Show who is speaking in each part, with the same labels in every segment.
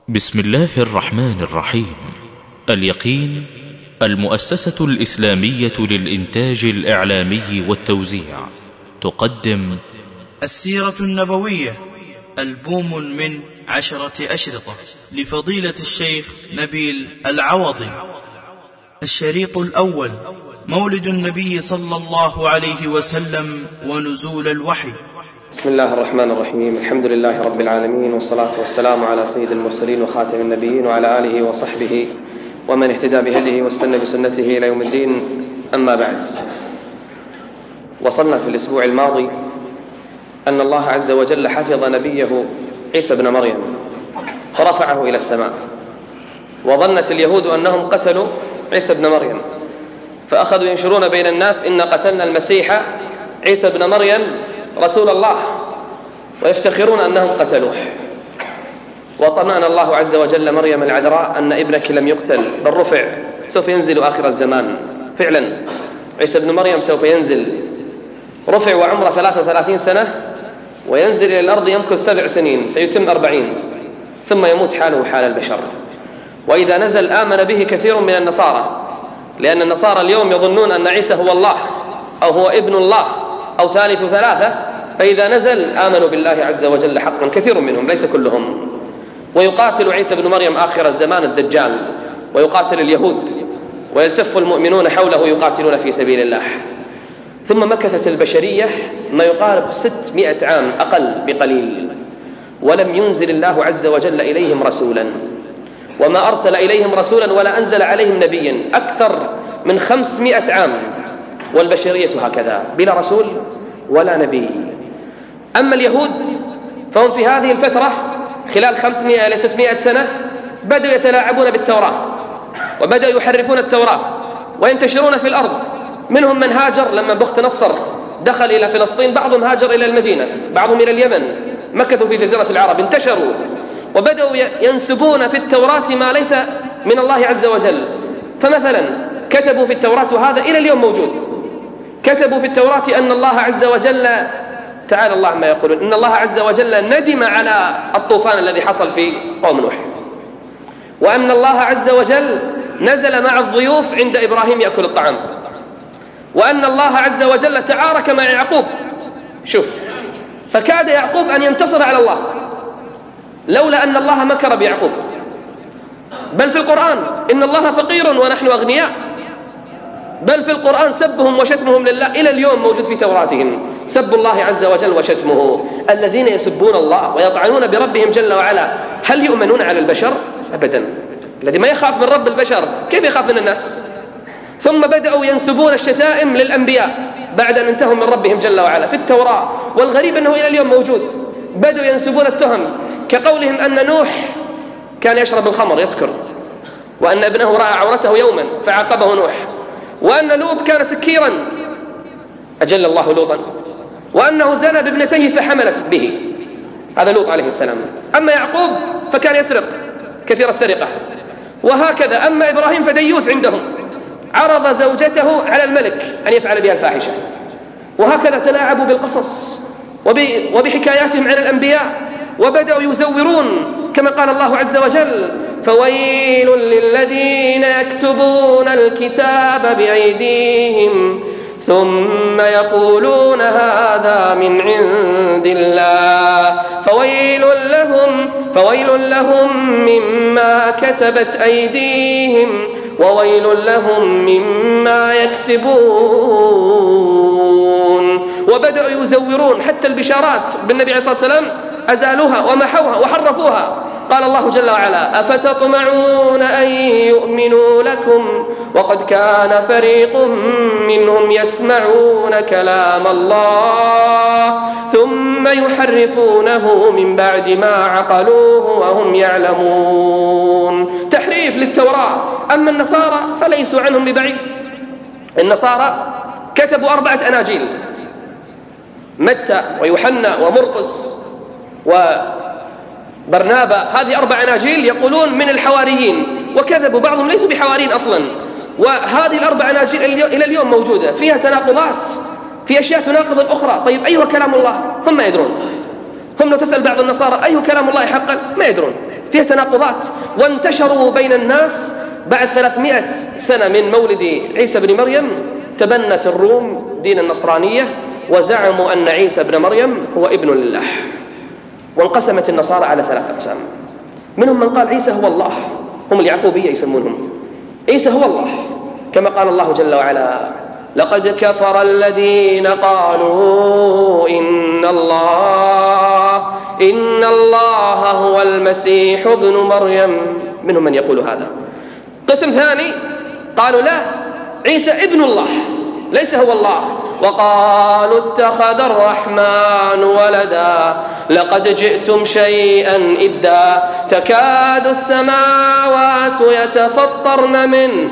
Speaker 1: بسم الله الرحمن الرحيم. اليقين، المؤسسة الإسلامية للإنتاج الإعلامي والتوزيع، تقدم
Speaker 2: السيرة النبوية، ألبوم من 10 أشرطة لفضيلة الشيخ نبيل العوضي. الشريط الأول: مولد النبي صلى الله عليه وسلم ونزول الوحي.
Speaker 3: بسم الله الرحمن الرحيم. الحمد لله رب العالمين، والصلاة والسلام على سيد المرسلين وخاتم النبيين وعلى آله وصحبه ومن اهتدى بهديه واستنى بسنته إلى يوم الدين. أما بعد، وصلنا في الأسبوع الماضي أن الله عز وجل حفظ نبيه عيسى بن مريم فرفعه إلى السماء، وظنت اليهود أنهم قتلوا عيسى بن مريم، فأخذوا ينشرون بين الناس: إن قتلنا المسيح عيسى بن مريم رسول الله، ويفتخرون أنهم قتلوه. وطمأن الله عز وجل مريم العذراء أن ابنك لم يقتل بل رفع، سوف ينزل آخر الزمان. فعلا عيسى بن مريم سوف ينزل، رفع وعمره 33 سنة، وينزل إلى الأرض يمكث 7 سنين فيتم 40، ثم يموت حاله حال البشر. وإذا نزل آمن به كثير من النصارى، لأن النصارى اليوم يظنون أن عيسى هو الله أو هو ابن الله أو ثالث ثلاثة، فإذا نزل آمنوا بالله عز وجل حقا، كثير منهم ليس كلهم. ويقاتل عيسى بن مريم آخر الزمان الدجال، ويقاتل اليهود، ويلتف المؤمنون حوله يقاتلون في سبيل الله. ثم مكثت البشرية ما يقارب 600 عام أقل بقليل، ولم ينزل الله عز وجل إليهم رسولا، وما أرسل إليهم رسولا ولا أنزل عليهم نبيا أكثر من 500 عام، والبشرية هكذا بلا رسول ولا نبي. أما اليهود فهم في هذه الفترة خلال 500 إلى 600 سنة بدأوا يتلاعبون بالتوراة، وبدأوا يحرفون التوراة وينتشرون في الأرض. منهم من هاجر لما بخت نصر دخل إلى فلسطين، بعضهم هاجر إلى المدينة، بعضهم إلى اليمن، مكثوا في جزيرة العرب، انتشروا وبدأوا ينسبون في التوراة ما ليس من الله عز وجل. فمثلا كتبوا في التوراة، وهذا إلى اليوم موجود، كتبوا في التوراة أن الله عز وجل، تعالى الله ما يقولون، إن الله عز وجل ندم على الطوفان الذي حصل في قوم نوح، وأن الله عز وجل نزل مع الضيوف عند إبراهيم يأكل الطعام، وأن الله عز وجل تعارك مع يعقوب. شوف، فكاد يعقوب أن ينتصر على الله لولا أن الله مكر بيعقوب. بل في القرآن إن الله فقير ونحن أغنياء. بل في القرآن سبهم وشتمهم لله إلى اليوم موجود في توراتهم، سب الله عز وجل وشتمه. الذين يسبون الله ويطعنون بربهم جل وعلا هل يؤمنون على البشر؟ أبدا. الذي ما يخاف من رب البشر كيف يخاف من الناس؟ ثم بدأوا ينسبون الشتائم للأنبياء بعد أن انتهوا من ربهم جل وعلا في التوراة، والغريب أنه إلى اليوم موجود. بدأوا ينسبون التهم، كقولهم أن نوح كان يشرب الخمر يسكر، وأن ابنه رأى عورته يوما فعاقبه نوح، وأن لوط كان سكيرا أجل الله لوطا، وأنه زنى بابنته فحملت به، هذا لوط عليه السلام. أما يعقوب فكان يسرق كثير السرقة، وهكذا. أما إبراهيم فديوث عندهم، عرض زوجته على الملك أن يفعل بها الفاحشة. وهكذا تلاعبوا بالقصص وبحكاياتهم عن الأنبياء، وبدأوا يزورون كما قال الله عز وجل: فويل للذين يكتبون الكتاب بأيديهم ثم يقولون هذا من عند الله فويل لهم مما كتبت أيديهم وويل لهم مما يكسبون. وبدأوا يزورون حتى البشارات بالنبي عليه الصلاة والسلام، أزالوها ومحوها وحرفوها. قال الله جل وعلا: أفتطمعون أن يؤمنوا لكم وقد كان فريق منهم يسمعون كلام الله ثم يحرفونه من بعد ما عقلوه وهم يعلمون. تحريف للتوراة. أما النصارى فليسوا عنهم ببعيد. النصارى كتبوا 4 أناجيل، متى ويوحنا ومرقس وبرنابا، هذه 4 أناجيل يقولون من الحواريين، وكذبوا، بعضهم ليسوا بحواريين أصلا. وهذه ال4 أناجيل إلى اليوم موجودة، فيها تناقضات، في أشياء تناقض الأخرى. طيب أيها كلام الله؟ هم ما يدرون. هم لو تسأل بعض النصارى أي كلام الله حقا ما يدرون. فيها تناقضات. وانتشروا بين الناس بعد 300 سنة من مولد عيسى بن مريم. تبنت الروم دين النصرانية وزعموا أن عيسى بن مريم هو ابن لله. وانقسمت النصارى على 3 أقسام. منهم من قال عيسى هو الله، هم اليعقوبية يسمونهم، عيسى هو الله، كما قال الله جل وعلا: لقد كفر الذين قالوا إن الله هو المسيح ابن مريم. منهم من يقول هذا. قسم ثاني قالوا لا، عيسى ابن الله ليس هو الله. وقالوا اتخذ الرحمن ولدا لقد جئتم شيئا إدا تكاد السماوات يتفطرن منه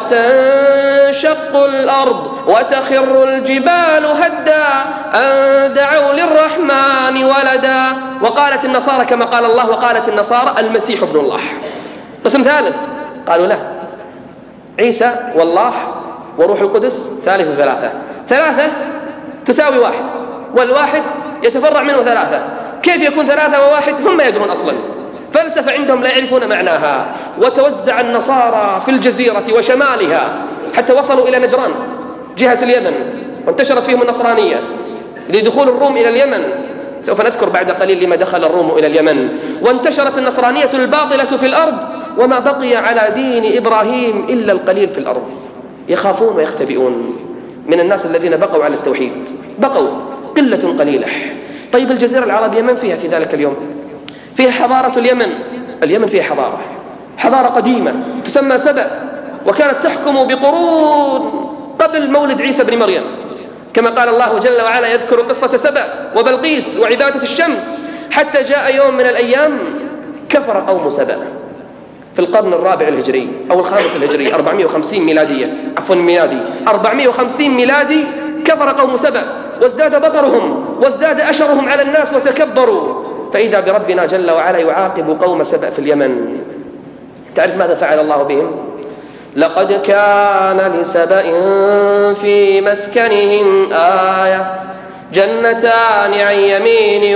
Speaker 3: وتنشق الأرض وتخر الجبال هدا أن دعوا للرحمن ولدا. وقالت النصارى كما قال الله، وقالت النصارى المسيح ابن الله. قسم ثالث قالوا لا، عيسى والله وروح القدس ثالث ثلاثة، 3 تساوي 1 والواحد يتفرع منه 3. كيف يكون 3 و1؟ هم يدرون أصلا، فلسفة عندهم لا يعرفون معناها. وتوزع النصارى في الجزيرة وشمالها حتى وصلوا إلى نجران جهة اليمن، وانتشرت فيهم النصرانية لدخول الروم إلى اليمن. سوف نذكر بعد قليل لما دخل الروم إلى اليمن. وانتشرت النصرانية الباطلة في الأرض، وما بقي على دين إبراهيم إلا القليل في الأرض، يخافون ويختبئون من الناس الذين بقوا على التوحيد، بقوا قلة قليلة. طيب الجزيرة العربية من فيها في ذلك اليوم؟ فيها حضارة اليمن. اليمن فيها حضارة قديمة تسمى سبأ، وكانت تحكم بقرون قبل مولد عيسى بن مريم، كما قال الله جل وعلا يذكر قصة سبأ وبلقيس وعبادة الشمس، حتى جاء يوم من الأيام كفر قوم سبأ في القرن الرابع الهجري أو الخامس الهجري، 450 ميلادية، عفوا ميلادي، 450 ميلادي. كفر قوم سبأ وازداد بطرهم وازداد أشرهم على الناس وتكبروا، فإذا بربنا جل وعلا يعاقب قوم سبأ في اليمن. تعرف ماذا فعل الله بهم؟ لقد كان لسبأ في مسكنهم آية جنتان عن يمين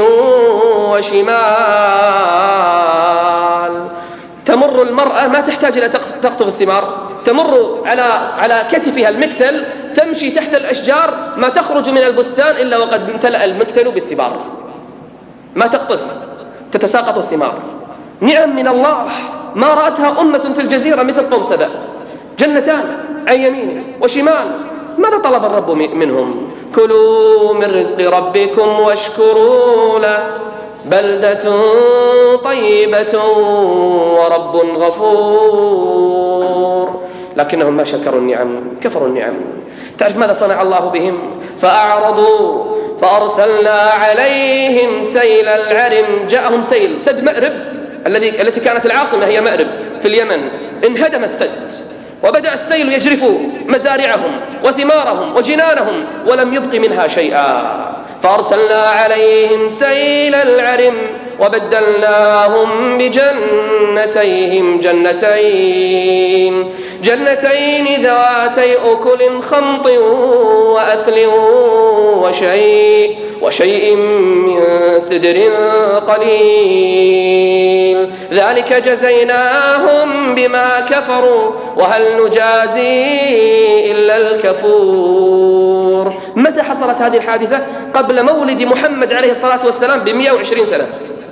Speaker 3: وشمال. تمر المرأة ما تحتاج إلى تقطف الثمار، تمر على كتفها المكتل، تمشي تحت الأشجار، ما تخرج من البستان إلا وقد امتلأ المكتل بالثمار، ما تقطف، تتساقط الثمار. نعم من الله ما رأتها أمة في الجزيرة مثل قوم سبأ. جنتان عن يمين وشمال. ماذا طلب الرب منهم؟ كلوا من رزق ربكم واشكروا له بلدة طيبة ورب غفور. لكنهم ما شكروا النعم، كفروا النعم. تعرف ماذا صنع الله بهم؟ فأعرضوا فأرسلنا عليهم سيل العرم. جاءهم سيل، سد مأرب التي كانت العاصمة هي مأرب في اليمن، انهدم السد وبدأ السيل يجرف مزارعهم وثمارهم وجنانهم ولم يبق منها شيئا. فأرسلنا عليهم سيل العرم وبدلناهم بجنتيهم جنتين ذواتي أكل خمط وأثل وشيء من سدر قليل. ذلك جزيناهم بما كفروا وهل نجازي إلا الكفور. متى حصلت هذه الحادثة؟ قبل مولد محمد عليه الصلاة والسلام ب120 سنة،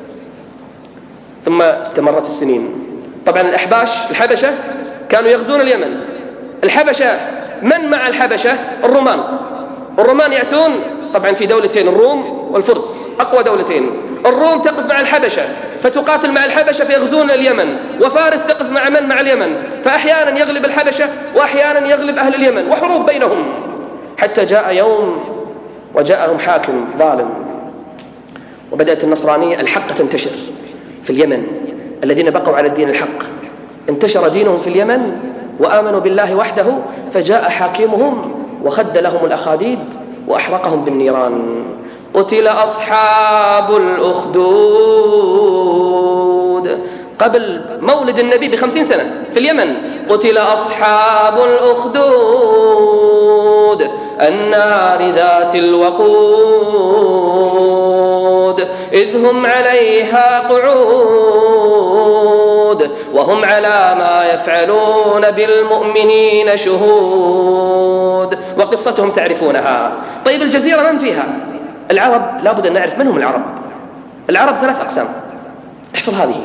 Speaker 3: ثم استمرت السنين. طبعا الحبشة كانوا يغزون اليمن. الحبشة من مع الحبشة؟ الرومان يأتون طبعا في دولتين، الروم والفرس، أقوى دولتين. الروم تقف مع الحبشة فتقاتل مع الحبشة فيغزون اليمن، وفارس تقف مع اليمن، فأحيانا يغلب الحبشة وأحيانا يغلب أهل اليمن، وحروب بينهم، حتى جاء يوم وجاءهم حاكم ظالم وبدأت النصرانية الحق تنتشر في اليمن. الذين بقوا على الدين الحق انتشر دينهم في اليمن وآمنوا بالله وحده، فجاء حاكمهم وخد لهم الأخاديد وأحرقهم بالنيران. قتل أصحاب الأخدود قبل مولد النبي ب50 سنة في اليمن: قتل أصحاب الأخدود النار ذات الوقود إذ هم عليها قعود وهم على ما يفعلون بالمؤمنين شهود. وقصتهم تعرفونها. طيب الجزيرة من فيها؟ العرب. لابد أن نعرف من هم العرب. العرب 3 أقسام، احفظ هذه: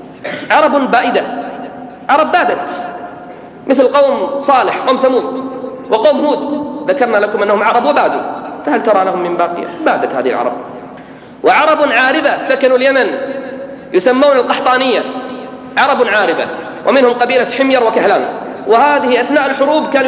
Speaker 3: عرب بائدة، عرب بادت، مثل قوم صالح، قوم ثمود، وقوم هود، ذكرنا لكم أنهم عرب وبادوا، فهل ترى لهم من باقية؟ بادت هذه العرب. وعرب عاربة سكنوا اليمن يسمون القحطانية، عرب عاربة، ومنهم قبيلة حمير وكهلان، وهذه أثناء الحروب كانوا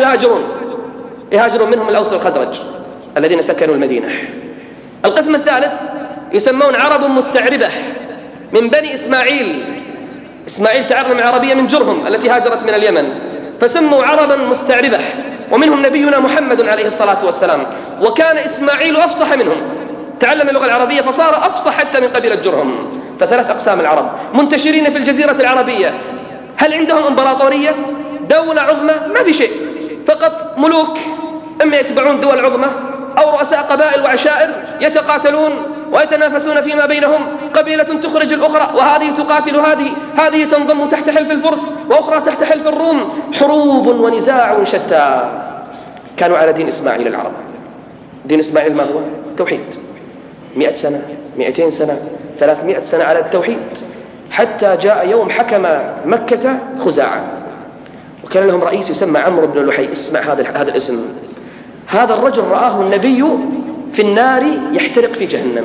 Speaker 3: يهاجرون منهم الأوس والخزرج الذين سكنوا المدينة. القسم الثالث يسمون عرب مستعربة من بني إسماعيل. إسماعيل تعرم العربية من جرهم التي هاجرت من اليمن، فسموا عربا مستعربة، ومنهم نبينا محمد عليه الصلاة والسلام. وكان إسماعيل أفصح منهم، تعلم اللغة العربية فصار أفصح حتى من قبيلة جرهم. ف3 أقسام العرب منتشرين في الجزيرة العربية. هل عندهم إمبراطورية؟ دولة عظمى؟ ما في شيء، فقط ملوك إما يتبعون دول عظمى أو رؤساء قبائل وعشائر يتقاتلون ويتنافسون فيما بينهم، قبيلة تخرج الأخرى وهذه تقاتل هذه تنضم تحت حلف الفرس وأخرى تحت حلف الروم، حروب ونزاع شتى. كانوا على دين إسماعيل العرب. دين إسماعيل ما هو؟ توحيد. 100 سنة، 200 سنة، 300 سنة على التوحيد، حتى جاء يوم حكم مكة خزاعة، وكان لهم رئيس يسمى عمرو بن لحي. اسمع هذا الاسم. هذا الرجل رآه النبي في النار يحترق في جهنم.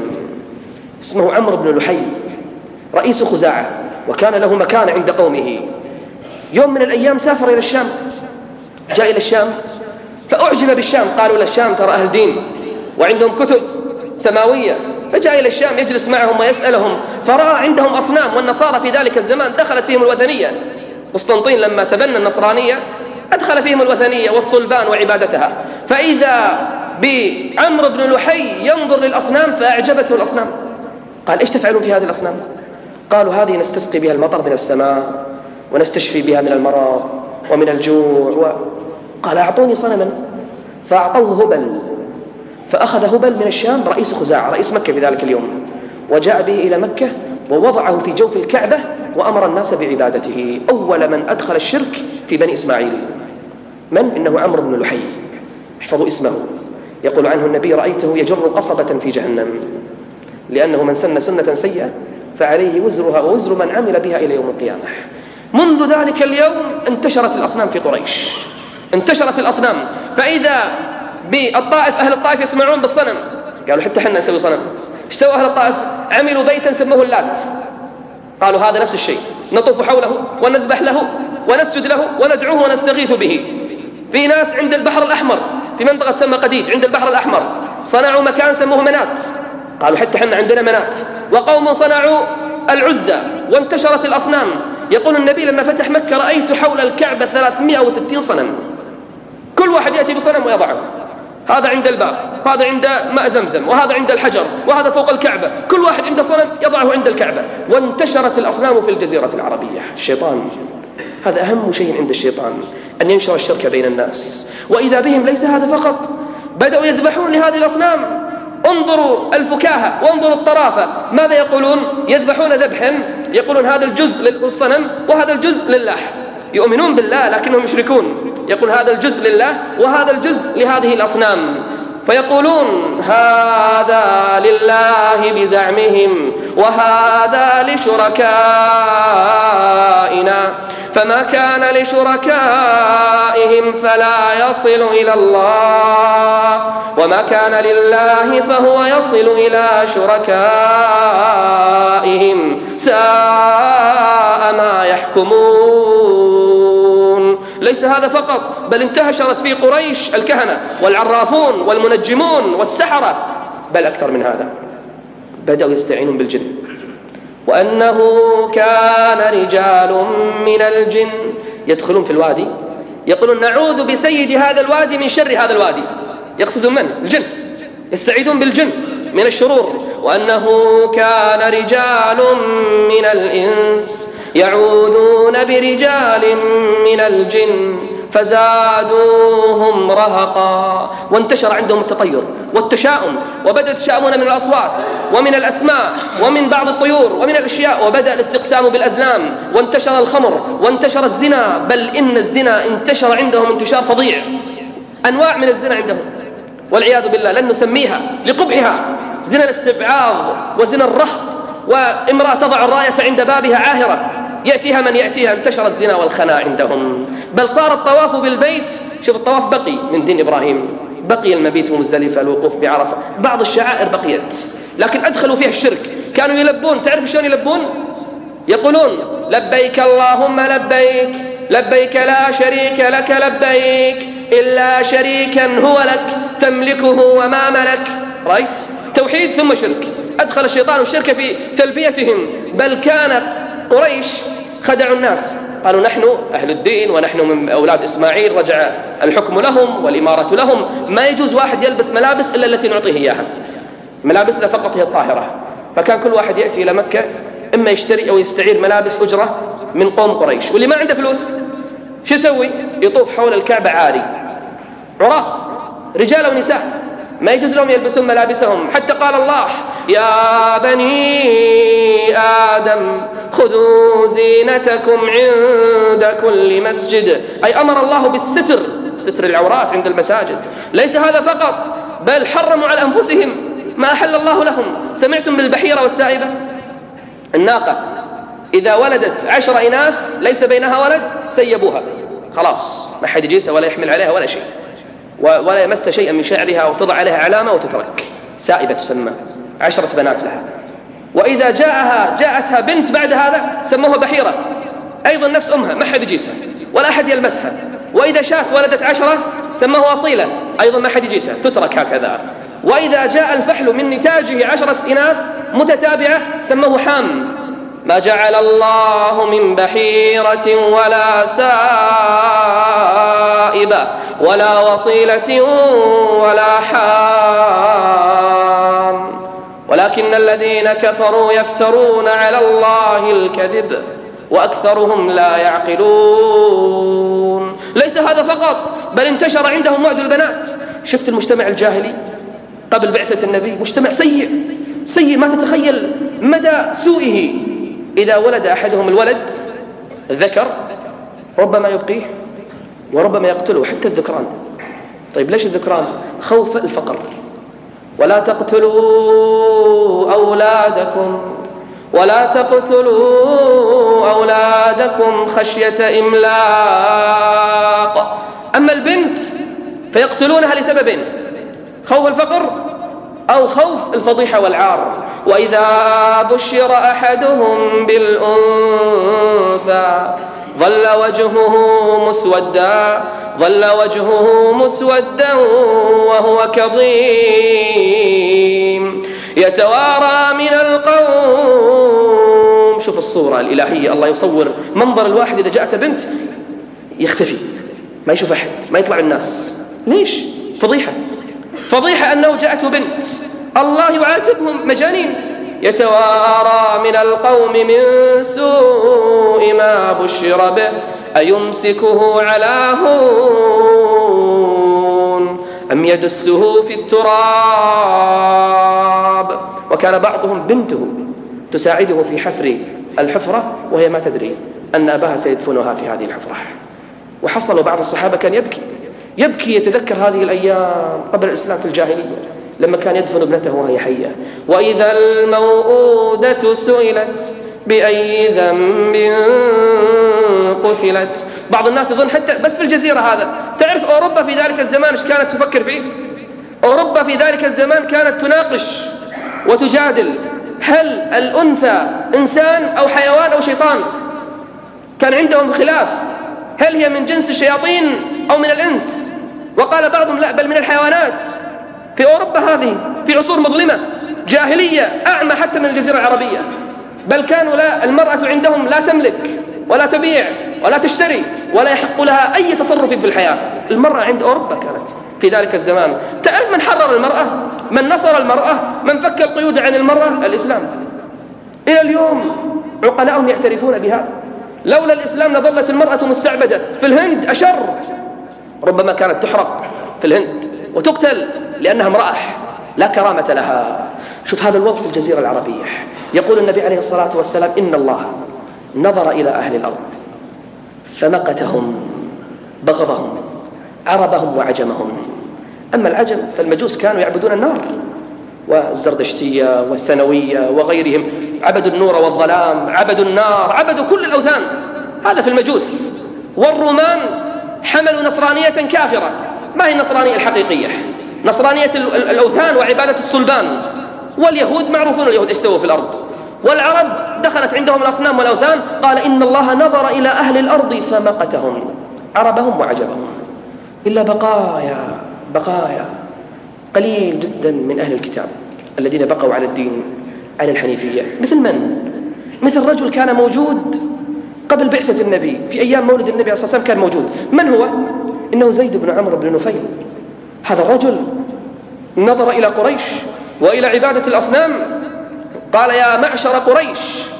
Speaker 3: اسمه عمرو بن لحي، رئيس خزاعة، وكان له مكان عند قومه. يوم من الأيام سافر إلى الشام، جاء إلى الشام فأعجب بالشام، قالوا للشام ترى أهل دين وعندهم كتب سماوية، فجاء إلى الشام يجلس معهم ويسألهم، فرأى عندهم أصنام، والنصارى في ذلك الزمان دخلت فيهم الوثنية. قسطنطين لما تبنى النصرانية أدخل فيهم الوثنية والصلبان وعبادتها، فإذا بعمرو بن لحي ينظر للأصنام فأعجبته الأصنام. قال: إيش تفعلون في هذه الأصنام؟ قالوا: هذه نستسقي بها المطر من السماء ونستشفي بها من المرض ومن الجوع. قال: أعطوني صنما. فأعطوه هبل، فأخذ هبل من الشام رئيس خزاعة رئيس مكة في ذلك اليوم، وجاء به إلى مكة ووضعه في جوف الكعبة وأمر الناس بعبادته. أول من أدخل الشرك في بني إسماعيل من؟ إنه عمرو بن لحي. احفظوا اسمه. يقول عنه النبي: رأيته يجر قصبة في جهنم، لأنه من سن سنة سيئة فعليه وزرها ووزر من عمل بها إلى يوم القيامة. منذ ذلك اليوم انتشرت الأصنام في قريش، انتشرت الأصنام. فإذا بالطائف، أهل الطائف يسمعون بالصنم، قالوا حتى حنا نسوي صنم. ايش سوى أهل الطائف؟ عملوا بيتا سموه اللات، قالوا هذا نفس الشيء، نطوف حوله ونذبح له ونسجد له وندعوه ونستغيث به. في ناس عند البحر الأحمر في منطقة تسمى قديد عند البحر الأحمر صنعوا مكان سموه منات، قالوا حتى حنا عندنا منات. وقوم صنعوا العزى وانتشرت الأصنام. يقول النبي لما فتح مكة: رأيت حول الكعبة 360 صنم، كل واحد يأتي بصنم ويضعه، هذا عند الباب، هذا عند ماء زمزم، وهذا عند الحجر، وهذا فوق الكعبة، كل واحد عنده صنم يضعه عند الكعبة. وانتشرت الأصنام في الجزيرة العربية. الشيطان هذا أهم شيء عند الشيطان، أن ينشر الشرك بين الناس. وإذا بهم ليس هذا فقط، بدأوا يذبحون لهذه الأصنام. انظروا الفكاهة وانظروا الطرافة. ماذا يقولون؟ يذبحون ذبحا يقولون هذا الجزء للصنم وهذا الجزء لله. يؤمنون بالله لكنهم يشركون. يقول هذا الجزء لله وهذا الجزء لهذه الأصنام، فيقولون هذا لله بزعمهم وهذا لشركائنا، فما كان لشركائهم فلا يصل إلى الله، وما كان لله فهو يصل إلى شركائهم، ساء ما يحكمون. ليس هذا فقط، بل انتشرت في قريش الكهنة والعرافون والمنجمون والسحرة، بل أكثر من هذا، بدأوا يستعينون بالجن. وأنه كان رجال من الجن يدخلون في الوادي يقولون نعوذ بسيد هذا الوادي من شر هذا الوادي. يقصدون من؟ الجن، يستعيذون بالجن من الشرور. وأنه كان رجال من الإنس يعوذون برجال من الجن فزادوهم رهقا. وانتشر عندهم التطير والتشاؤم، وبدأ يتشاؤمون من الأصوات ومن الأسماء ومن بعض الطيور ومن الأشياء، وبدأ الاستقسام بالأزلام، وانتشر الخمر، وانتشر الزنا، بل إن الزنا انتشر عندهم انتشار فظيع، أنواع من الزنا عندهم والعياذ بالله لن نسميها لقبحها، زنا الاستبعاض وزنا الرهط، وامرأة تضع الراية عند بابها عاهرة يأتيها من يأتيها. انتشر الزنا والخنا عندهم، بل صار الطواف بالبيت، شوف الطواف بقي من دين إبراهيم، بقي المبيت ومزدلفة، الوقوف بعرفة، بعض الشعائر بقيت، لكن أدخلوا فيها الشرك. كانوا يلبون، تعرف شلون يلبون؟ يقولون لبيك اللهم لبيك، لبيك لا شريك لك لبيك إلا شريكا هو لك تملكه وما ملك. رايت؟ توحيد ثم شرك. أدخل الشيطان الشرك في تلبيتهم، بل كان قريش خدعوا الناس، قالوا نحن أهل الدين ونحن من أولاد إسماعيل، رجع الحكم لهم والإمارة لهم، ما يجوز واحد يلبس ملابس إلا التي نعطيه إياها، ملابسنا فقط هي الطاهرة. فكان كل واحد يأتي إلى مكة إما يشتري أو يستعير ملابس أجرة من قوم قريش، واللي ما عنده فلوس شو يسوي؟ يطوف حول الكعبة عاري، عراة، رجال ونساء، ما يجوز لهم يلبسون ملابسهم. حتى قال الله يا بني آدم خذوا زينتكم عند كل مسجد، أي أمر الله بالستر، ستر العورات عند المساجد. ليس هذا فقط، بل حرموا على أنفسهم ما أحل الله لهم. سمعتم بالبحيرة والسائبة؟ الناقة إذا ولدت 10 إناث ليس بينها ولد سيبوها، خلاص ما حد يجيسها ولا يحمل عليها ولا شيء، ولا يمس شيئا من شعرها، وتضع عليها علامة وتترك، سائبة تسمى، 10 بنات لها. وإذا جاءتها بنت بعد هذا سموها بحيرة، أيضا نفس أمها، ما حد يجيسها ولا أحد يلمسها. وإذا شات ولدت 10 سموها أصيلة، أيضا ما حد يجيسها، تترك هكذا. وإذا جاء الفحل من نتاجه 10 إناث متتابعة سموه حام. ما جعل الله من بحيرة ولا سائبة ولا وصيلة ولا حام، ولكن الذين كفروا يفترون على الله الكذب وأكثرهم لا يعقلون. ليس هذا فقط، بل انتشر عندهم وعد البنات. شفت المجتمع الجاهلي قبل بعثة النبي؟ مجتمع سيء سيء ما تتخيل مدى سوءه. إذا ولد أحدهم الولد الذكر ربما يبقيه وربما يقتله، حتى الذكران. طيب ليش الذكران؟ خوف الفقر. ولا تقتلوا أولادكم خشية إملاق. أما البنت فيقتلونها لسببين: خوف الفقر أو خوف الفضيحة والعار. وإذا بشر أحدهم بالأنثى ظل وجهه مسودا وهو كظيم يتوارى من القوم. شوف الصورة الإلهية، الله يصور منظر الواحد إذا جاءت بنت يختفي، ما يشوف أحد، ما يطلع الناس. ليش؟ فضيحة أنه جاءته بنت. الله يعاتبهم مجانين. يتوارى من القوم من سوء ما بشر به أيمسكه على هون أم يدسه في التراب. وكان بعضهم بنته تساعده في حفر الحفرة وهي ما تدري أن أباها سيدفنها في هذه الحفرة. وحصل بعض الصحابة كان يبكي يتذكر هذه الأيام قبل الإسلام في الجاهلية لما كان يدفن ابنته وهي حية. وإذا الموءودة سئلت بأي ذنب قتلت. بعض الناس يظن حتى بس في الجزيرة هذا. تعرف أوروبا في ذلك الزمان إيش كانت تفكر فيه؟ أوروبا في ذلك الزمان كانت تناقش وتجادل هل الأنثى إنسان أو حيوان أو شيطان. كان عندهم خلاف هل هي من جنس الشياطين أو من الإنس. وقال بعضهم لا بل من الحيوانات. في أوروبا هذه في عصور مظلمة جاهلية أعمى حتى من الجزيرة العربية. بل كانوا لا المرأة عندهم لا تملك ولا تبيع ولا تشتري ولا يحق لها أي تصرف في الحياة. المرأة عند أوروبا كانت في ذلك الزمان. تعرف من حرر المرأة؟ من نصر المرأة؟ من فك القيود عن المرأة؟ الإسلام. إلى اليوم عقلاؤهم يعترفون بهذا. لولا الإسلام لظلت المرأة مستعبدة. في الهند أشر، ربما كانت تحرق في الهند وتقتل لأنها امرأة لا كرامة لها. شوف هذا الوضع في الجزيرة العربية. يقول النبي عليه الصلاة والسلام: إن الله نظر إلى أهل الأرض فمقتهم، بغضهم، عربهم وعجمهم. أما العجم فالمجوس كانوا يعبدون النار، والزردشتية والثانوية وغيرهم عبدوا النور والظلام، عبدوا النار، عبدوا كل الأوثان. هذا في المجوس. والرومان حملوا نصرانية كافرة، ما هي النصرانية الحقيقية؟ نصرانية الأوثان وعبادة الصلبان. واليهود معروفون اليهود إيش سووا في الأرض. والعرب دخلت عندهم الأصنام والأوثان. قال: إن الله نظر إلى أهل الأرض فمقتهم، عربهم وعجبهم، إلا بقايا قليل جدا من أهل الكتاب الذين بقوا على الدين، على الحنيفية. مثل من؟ مثل رجل كان موجود قبل بعثة النبي، في أيام مولد النبي عليه الصلاة والسلام كان موجود. من هو؟ إنه زيد بن عمرو بن نفيل. هذا الرجل نظر إلى قريش وإلى عبادة الأصنام، قال: يا معشر قريش،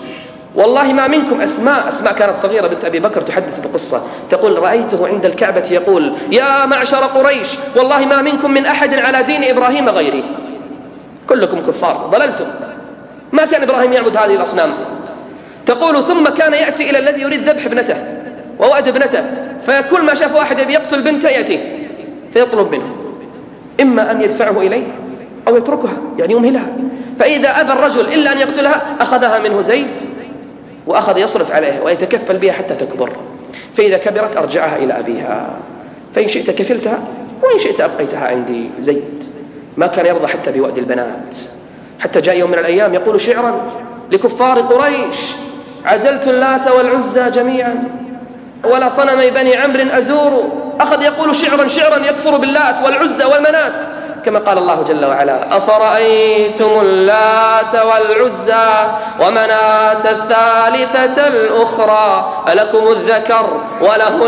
Speaker 3: والله ما منكم. أسماء كانت صغيرة بنت أبي بكر تحدث بقصة، تقول: رأيته عند الكعبة يقول: يا معشر قريش، والله ما منكم من أحد على دين إبراهيم غيري، كلكم كفار ضللتم، ما كان إبراهيم يعبد هذه الأصنام. تقول: ثم كان يأتي إلى الذي يريد ذبح ابنته ووأد ابنته، فكل ما شاف واحد يقتل بنته يأتيه فيطلب منه إما أن يدفعه إليه أو يتركها، يعني يمهلها. فإذا أبى الرجل إلا أن يقتلها أخذها منه زيد وأخذ يصرف عليها ويتكفل بها حتى تكبر، فإذا كبرت أرجعها إلى أبيها، فإن شئت كفلتها وإن شئت أبقيتها عندي. زيد ما كان يرضى حتى بوأد البنات، حتى جاء يوم من الأيام يقول شعرا لكفار قريش: عزلت اللات والعزى جميعا ولا صنمي بني عمرو أزور. أخذ يقول شعرا يكفر باللات والعزى والمنات، كما قال الله جل وعلا: أفرأيتم اللات والعزى ومناة الثالثة الأخرى ألكم الذكر وله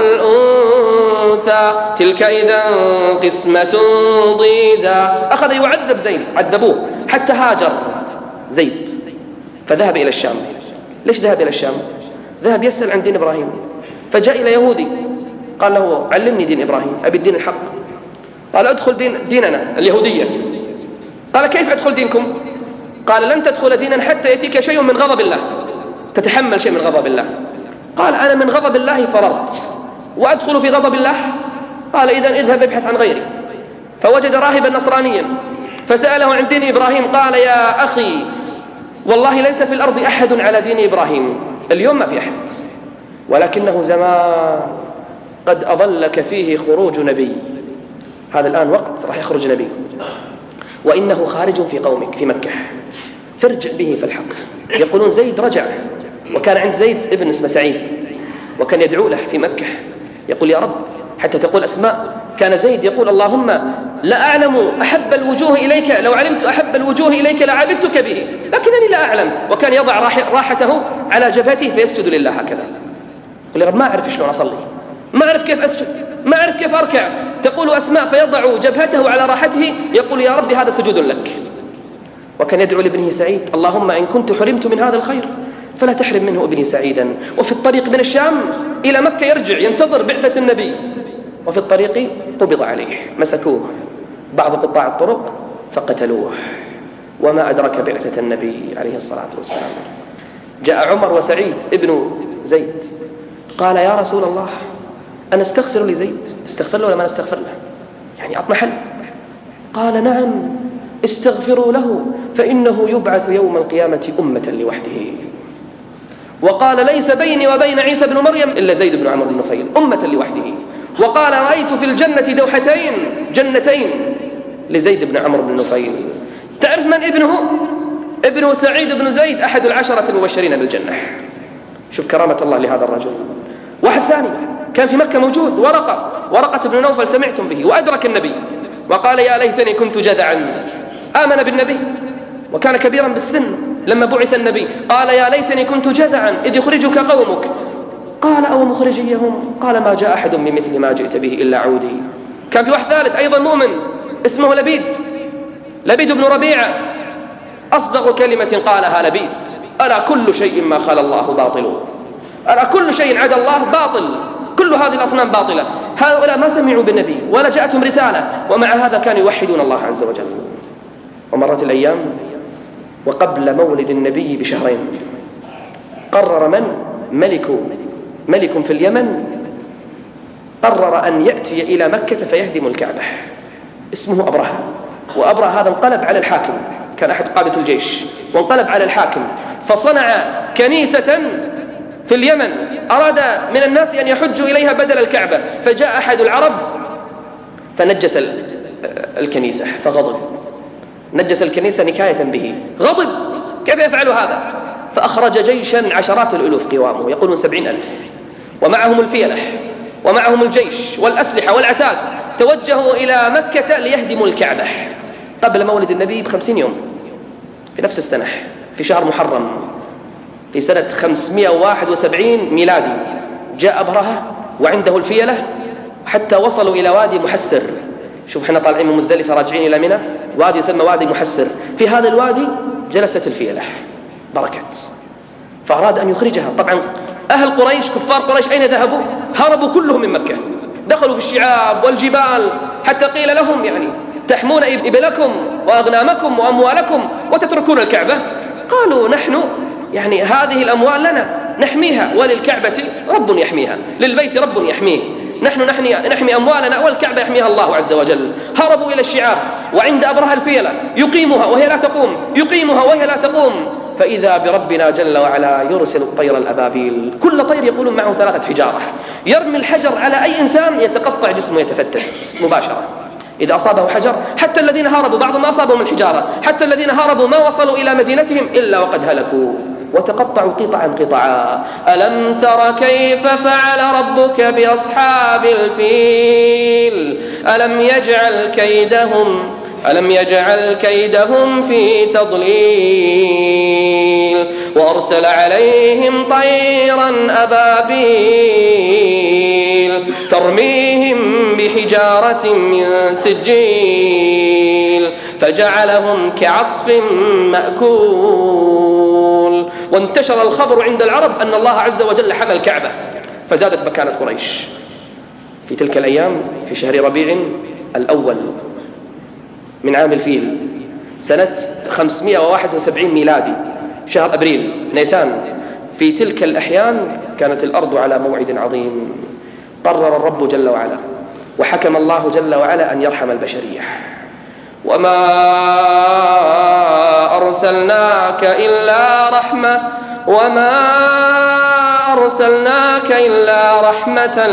Speaker 3: الأنثى تلك إذا قسمة ضيزى. أخذ يعذب زيد، عذبوه حتى هاجر زيد فذهب إلى الشام. ليش ذهب إلى الشام؟ ذهب يسأل عن دين إبراهيم، فجاء إلى يهودي قال له: علمني دين إبراهيم، أبي الدين الحق. قال: أدخل ديننا اليهودية. قال: كيف أدخل دينكم؟ قال: لن تدخل دينا حتى يأتيك شيء من غضب الله، تتحمل شيء من غضب الله. قال: أنا من غضب الله فررت وأدخل في غضب الله. قال: إذن اذهب ابحث عن غيري. فوجد راهبا نصرانيا فسأله عن دين إبراهيم. قال: يا أخي، والله ليس في الأرض أحد على دين إبراهيم، اليوم ما في أحد، ولكنه زمان قد أضلك فيه خروج نبي. هذا الآن وقت راح يخرج نبي، وإنه خارج في قومك في مكة، فارجع به فالحق. يقولون زيد رجع، وكان عند زيد ابن اسمه سعيد، وكان يدعو له في مكة يقول: يا رب، حتى تقول أسماء كان زيد يقول: اللهم لا أعلم أحب الوجوه إليك، لو علمت أحب الوجوه إليك لعبدتك به، لكنني لا أعلم. وكان يضع راحته على جبهته فيسجد لله هكذا. يقول: يا رب، ما أعرف شلون أصلي، ما أعرف كيف أسجد، ما أعرف كيف أركع. تقول أسماء: فيضع جبهته على راحته يقول: يا رب، هذا سجود لك. وكان يدعو لابنه سعيد: اللهم إن كنت حرمت من هذا الخير فلا تحرم منه ابني سعيدا. وفي الطريق من الشام إلى مكة يرجع ينتظر بعثة النبي، وفي الطريق قبض عليه، مسكوه بعض قطاع الطرق فقتلوه، وما أدرك بعثة النبي عليه الصلاة والسلام. جاء عمر وسعيد ابن زيد قال: يا رسول الله، أنا استغفر لزيد، استغفر له ولا ما نستغفر له؟ يعني أطمحل. قال: نعم، استغفروا له فإنه يبعث يوم القيامة أمة لوحده. وقال: ليس بيني وبين عيسى بن مريم إلا زيد بن عمرو بن نفيل، أمة لوحده. وقال: رأيت في الجنة دوحتين، جنتين لزيد بن عمرو بن نفيل. تعرف من ابنه؟ ابنه سعيد بن زيد، أحد العشرة المبشرين بالجنة. شوف كرامة الله لهذا الرجل. واحد ثاني كان في مكة موجود، ورقة بن نوفل، سمعتم به وأدرك النبي وقال: يا ليتني كنت جذعا. آمن بالنبي وكان كبيرا بالسن لما بعث النبي. قال: يا ليتني كنت جذعا إذ يخرجك قومك. قال: أو مخرجيهم؟ قال: ما جاء أحد من مثل ما جئت به إلا عودي. كان في واحد ثالث أيضا مؤمن اسمه لبيد بن ربيعة، أصدق كلمة قالها لبيد: ألا كل شيء ما خلا الله باطل. كل شيء عدا الله باطل، كل هذه الأصنام باطلة. هؤلاء ما سمعوا بالنبي ولا جاءتهم رسالة، ومع هذا كانوا يوحدون الله عز وجل. ومرت الأيام وقبل مولد النبي بشهرين قرر ملك في اليمن قرر أن يأتي إلى مكة فيهدم الكعبة، اسمه أبرهة. وأبرهة هذا انقلب على الحاكم، كان أحد قادة الجيش وانقلب على الحاكم، فصنع كنيسة في اليمن أراد من الناس أن يحجوا إليها بدل الكعبة، فجاء أحد العرب فنجس الكنيسة فغضب، نجس الكنيسة نكاية به، غضب كيف يفعل هذا؟ فأخرج جيشا عشرات الألوف قوامه يقولون 70,000 ومعهم الفيلح ومعهم الجيش والأسلحة والعتاد، توجهوا إلى مكة ليهدموا الكعبة قبل مولد النبي ب50 يوم في نفس السنة في شهر محرم في سنة 571 ميلادي. جاء أبرهة وعنده الفيلة حتى وصلوا إلى وادي محسر. شوف احنا طالعين من مزدلفة راجعين إلى منى، وادي يسمى وادي محسر، في هذا الوادي جلست الفيلة بركت، فأراد أن يخرجها. طبعا أهل قريش كفار قريش أين ذهبوا؟ هربوا كلهم من مكة، دخلوا في الشعاب والجبال، حتى قيل لهم يعني تحمون إبلكم وأغنامكم وأموالكم وتتركون الكعبة؟ قالوا نحن يعني هذه الأموال لنا نحميها، وللكعبة رب يحميها، للبيت رب يحميه، نحن نحمي أموالنا والكعبة يحميها الله عز وجل. هربوا إلى الشعاب، وعند أبرهة الفيلة يقيمها وهي لا تقوم، يقيمها وهي لا تقوم، فإذا بربنا جل وعلا يرسل الطير الأبابيل، كل طير يقولون معه 3 حجارة، يرمي الحجر على أي إنسان يتقطع جسمه يتفتت مباشرة إذا أصابه حجر. حتى الذين هربوا بعضهم ما أصابهم الحجارة، حتى الذين هربوا ما وصلوا إلى مدينتهم إلا وقد هلكوا وتقطعوا قطعا. ألم تر كيف فعل ربك بأصحاب الفيل ألم يجعل كيدهم في تضليل وأرسل عليهم طيرا أبابيل ترميهم بحجارة من سجيل فجعلهم كعصف مأكول. وانتشر الخبر عند العرب أن الله عز وجل حمى الكعبة، فزادت مكانة قريش. في تلك الأيام في شهر ربيع الأول من عام الفيل سنة 571 ميلادي، شهر أبريل نيسان، في تلك الأحيان كانت الأرض على موعد عظيم. قرر الرب جل وعلا وحكم الله جل وعلا أن يرحم البشرية. وما أرسلناك إلا رحمة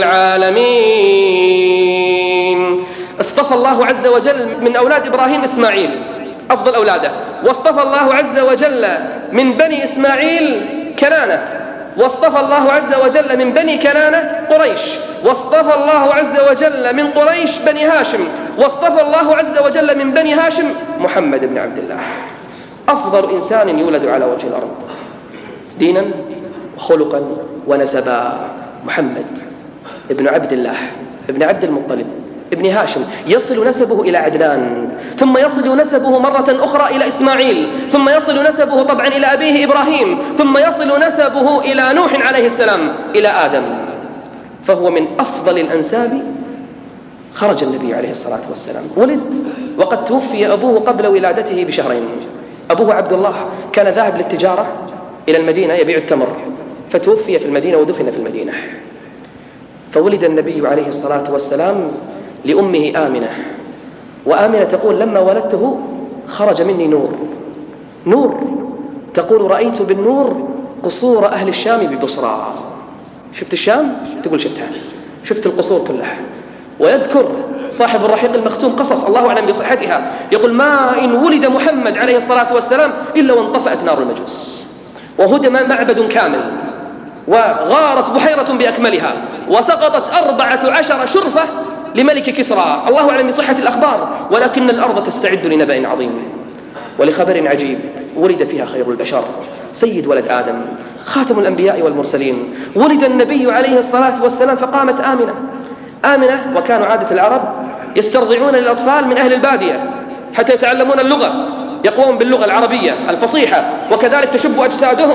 Speaker 3: للعالمين. اصطفى الله عز وجل من أولاد إبراهيم إسماعيل أفضل أولاده، واصطفى الله عز وجل من بني إسماعيل كنانة، واصطفى الله عز وجل من بني كنانة قريش، واصطفى الله عز وجل من قريش بني هاشم، واصطفى الله عز وجل من بني هاشم محمد بن عبد الله، أفضل إنسان يولد على وجه الأرض دينا وخلقا ونسبا، محمد ابن عبد الله ابن عبد المطلب ابن هاشم، يصل نسبه إلى عدنان، ثم يصل نسبه مرة أخرى إلى إسماعيل، ثم يصل نسبه طبعا إلى أبيه إبراهيم، ثم يصل نسبه إلى نوح عليه السلام إلى آدم، فهو من أفضل الأنساب. خرج النبي عليه الصلاة والسلام، ولد وقد توفي أبوه قبل ولادته بشهرين. أبوه عبد الله كان ذاهب للتجارة إلى المدينة يبيع التمر، فتوفي في المدينة ودفن في المدينة. فولد النبي عليه الصلاة والسلام لأمه آمنة، وآمنة تقول لما ولدته خرج مني نور، تقول رأيت بالنور قصور أهل الشام ببصرى. شفت الشام؟ تقول شفتها، شفت القصور كلها. ويذكر صاحب الرحيق المختوم قصص الله أعلم بصحتها، يقول ما إن ولد محمد عليه الصلاة والسلام إلا وانطفأت نار المجوس، وهدم معبد كامل، وغارت بحيرة بأكملها، وسقطت 14 شرفة لملك كسرى، الله أعلم بصحة الأخبار، ولكن الأرض تستعد لنبأ عظيم ولخبر عجيب ولد فيها خير البشر، سيد ولد آدم، خاتم الأنبياء والمرسلين. ولد النبي عليه الصلاة والسلام فقامت آمنة، وكانوا عادة العرب يسترضعون للأطفال من أهل البادية حتى يتعلمون اللغة، يقوون باللغة العربية الفصيحة، وكذلك تشب أجسادهم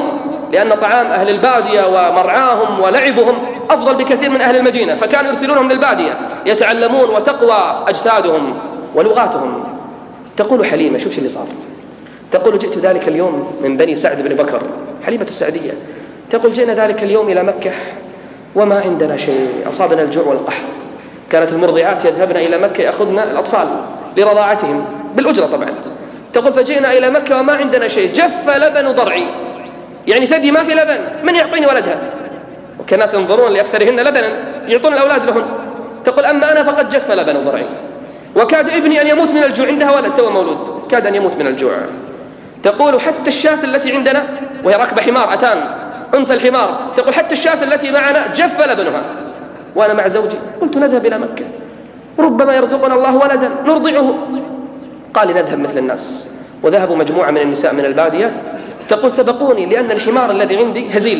Speaker 3: لأن طعام أهل البادية ومرعاهم ولعبهم أفضل بكثير من أهل المدينة، فكانوا يرسلونهم للبادية يتعلمون وتقوى أجسادهم ولغاتهم. تقول حليمة شوف اللي صار، تقول جئت ذلك اليوم من بني سعد بن بكر، حليمة السعدية، تقول جئنا ذلك اليوم إلى مكة وما عندنا شيء، أصابنا الجوع والقحط. كانت المرضعات يذهبن إلى مكة يأخذن الأطفال لرضاعتهم بالأجرة طبعا. تقول فجئنا إلى مكة وما عندنا شيء، جف لبن ضرعي، يعني ثدي ما في لبن، من يعطيني ولدها؟ وكان الناس ينظرون لأكثرهن لبنا يعطون الأولاد لهن. تقول أما أنا فقد جف لبن ضرعي، وكاد ابني أن يموت من الجوع، عندها ولد تو مولود كاد أن يموت من الجوع. تقول حتى الشاة التي عندنا، وهي راكبة حمار أتان أنثى الحمار، تقول حتى الشاة التي معنا جف لبنها، وأنا مع زوجي قلت نذهب إلى مكة ربما يرزقنا الله ولدا نرضعه. قال نذهب مثل الناس، وذهبوا مجموعة من النساء من البادية. تقول سبقوني لأن الحمار الذي عندي هزيل.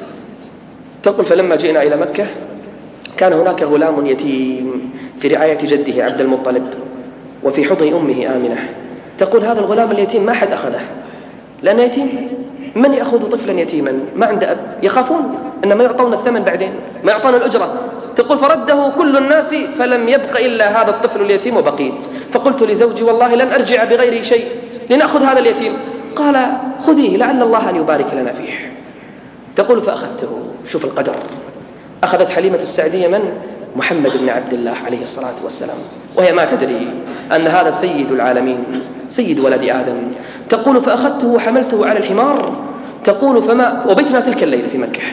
Speaker 3: تقول فلما جئنا إلى مكة كان هناك غلام يتيم في رعاية جده عبد المطلب وفي حضن أمه آمنة. تقول هذا الغلام اليتيم ما حد أخذه، لأنه يتيم، من يأخذ طفلا يتيما ما عنده أب؟ يخافون أن ما يعطون الثمن بعدين، ما يعطون الأجرة. تقول فرده كل الناس فلم يبق إلا هذا الطفل اليتيم وبقيت. فقلت لزوجي والله لن أرجع بغير شيء لنأخذ هذا اليتيم. قال خذيه لعل الله أن يبارك لنا فيه. تقول فأخذته. شوف القدر، أخذت حليمة السعدية من؟ محمد بن عبد الله عليه الصلاة والسلام، وهي ما تدري أن هذا سيد العالمين سيد ولد آدم. تقول فأخذته وحملته على الحمار. تقول فما وبتنا تلك الليلة في مكة.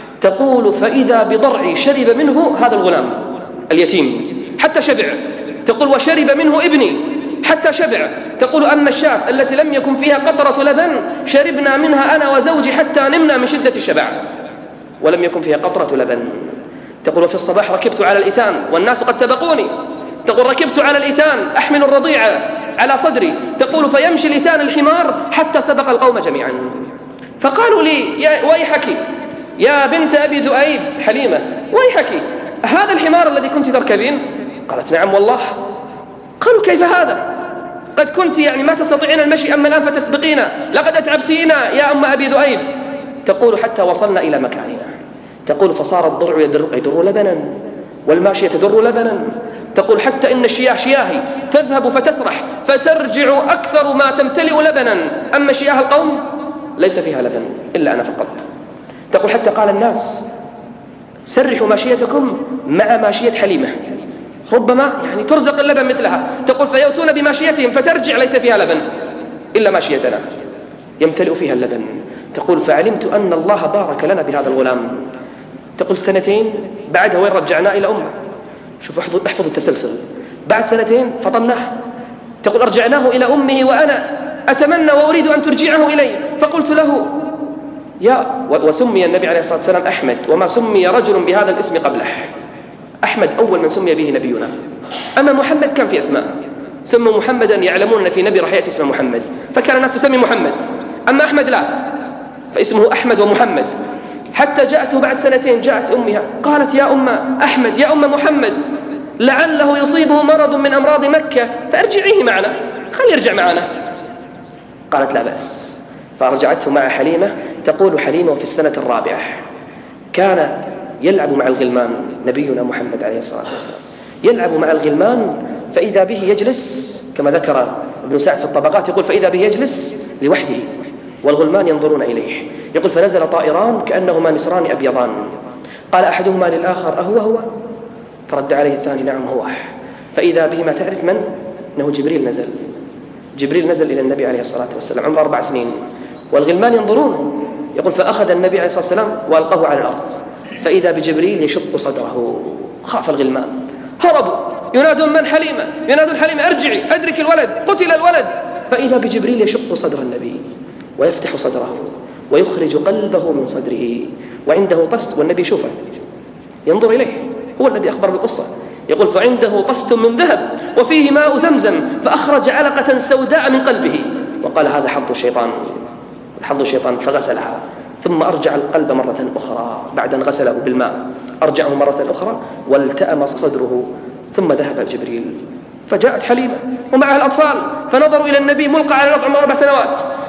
Speaker 3: تقول فإذا بضرعي شرب منه هذا الغلام اليتيم حتى شبع. تقول وشرب منه ابني حتى شبع. تقول أما الشاة التي لم يكن فيها قطرة لبن شربنا منها أنا وزوجي حتى نمنا من شدة الشبع، ولم يكن فيها قطرة لبن. تقول وفي الصباح ركبت على الإتان والناس قد سبقوني. تقول ركبت على الإتان أحمل الرضيع على صدري. تقول فيمشي الإتان الحمار حتى سبق القوم جميعا. فقالوا لي ويحك يا بنت أبي ذؤيب حليمة، ويحك هذا الحمار الذي كنت تركبين؟ قالت نعم والله. قالوا كيف هذا؟ قد كنت يعني ما تستطيعين المشي، أما الآن فتسبقينا، لقد أتعبتينا يا أم أبي ذؤيب. تقول حتى وصلنا إلى مكاننا. تقول فصار الضرع يدر لبنا والماشية تدر لبنا. تقول حتى إن الشياه شياهي تذهب فتسرح فترجع أكثر ما تمتلئ لبنا، أما شياه القوم ليس فيها لبن إلا أنا فقط. تقول حتى قال الناس سرحوا ماشيتكم مع ماشية حليمة ربما يعني ترزق اللبن مثلها. تقول فيأتون بماشيتهم فترجع ليس فيها لبن إلا ماشيتنا يمتلئ فيها اللبن. تقول فعلمت أن الله بارك لنا بهذا الغلام. تقول سنتين بعدها وين رجعناه إلى أمه. شوف احفظ التسلسل. بعد سنتين فطمناه. تقول أرجعناه إلى أمه وأنا أتمنى وأريد أن ترجعه إلي. فقلت له وسمي النبي عليه الصلاة والسلام أحمد، وما سمي رجل بهذا الاسم قبله. أحمد أول من سمي به نبينا، أما محمد كان في أسماء سموا محمدا يعلمون أن في نبي راح يأتي اسمه محمد، فكان الناس تسمي محمد، أما أحمد لا، فاسمه أحمد ومحمد. حتى جاءته بعد سنتين جاءت أمها قالت يا أم أحمد يا أم محمد لعله يصيبه مرض من أمراض مكة فأرجعيه معنا، خلي يرجع معنا. قالت لا بأس، فأرجعته مع حليمة. تقول حليمة وفي السنة الرابعة كان يلعب مع الغلمان نبينا محمد عليه الصلاة والسلام، يلعب مع الغلمان فإذا به يجلس كما ذكر ابن سعد في الطبقات، يقول فإذا به يجلس لوحده والغلمان ينظرون إليه. يقول فنزل طائران كأنهما نسران أبيضان، قال أحدهما للآخر أهو؟ فرد عليه الثاني نعم هو. فإذا به ما تعرف من؟ أنه جبريل نزل إلى النبي عليه الصلاة والسلام عمره 4 سنين، والغلمان ينظرون. يقول فأخذ النبي عليه الصلاة والسلام وألقاه على الأرض، فإذا بجبريل يشق صدره. خاف الغلمان هربوا ينادون من؟ حليمة، ينادون حليمة ارجعي أدرك الولد، قتل الولد. فإذا بجبريل يشق صدر النبي ويفتح صدره ويخرج قلبه من صدره، وعنده طست، والنبي شوفه ينظر إليه، هو الذي أخبر بالقصة. يقول فعنده طست من ذهب وفيه ماء زمزم، فأخرج علقة سوداء من قلبه وقال هذا حظ الشيطان، فغسلها ثم أرجع القلب مرة أخرى بعد أن غسله بالماء، أرجعه مرة أخرى والتأم صدره، ثم ذهب جبريل. فجاءت حليمة ومعها الأطفال فنظروا إلى النبي ملقى على الأرض عمره 4 سنوات،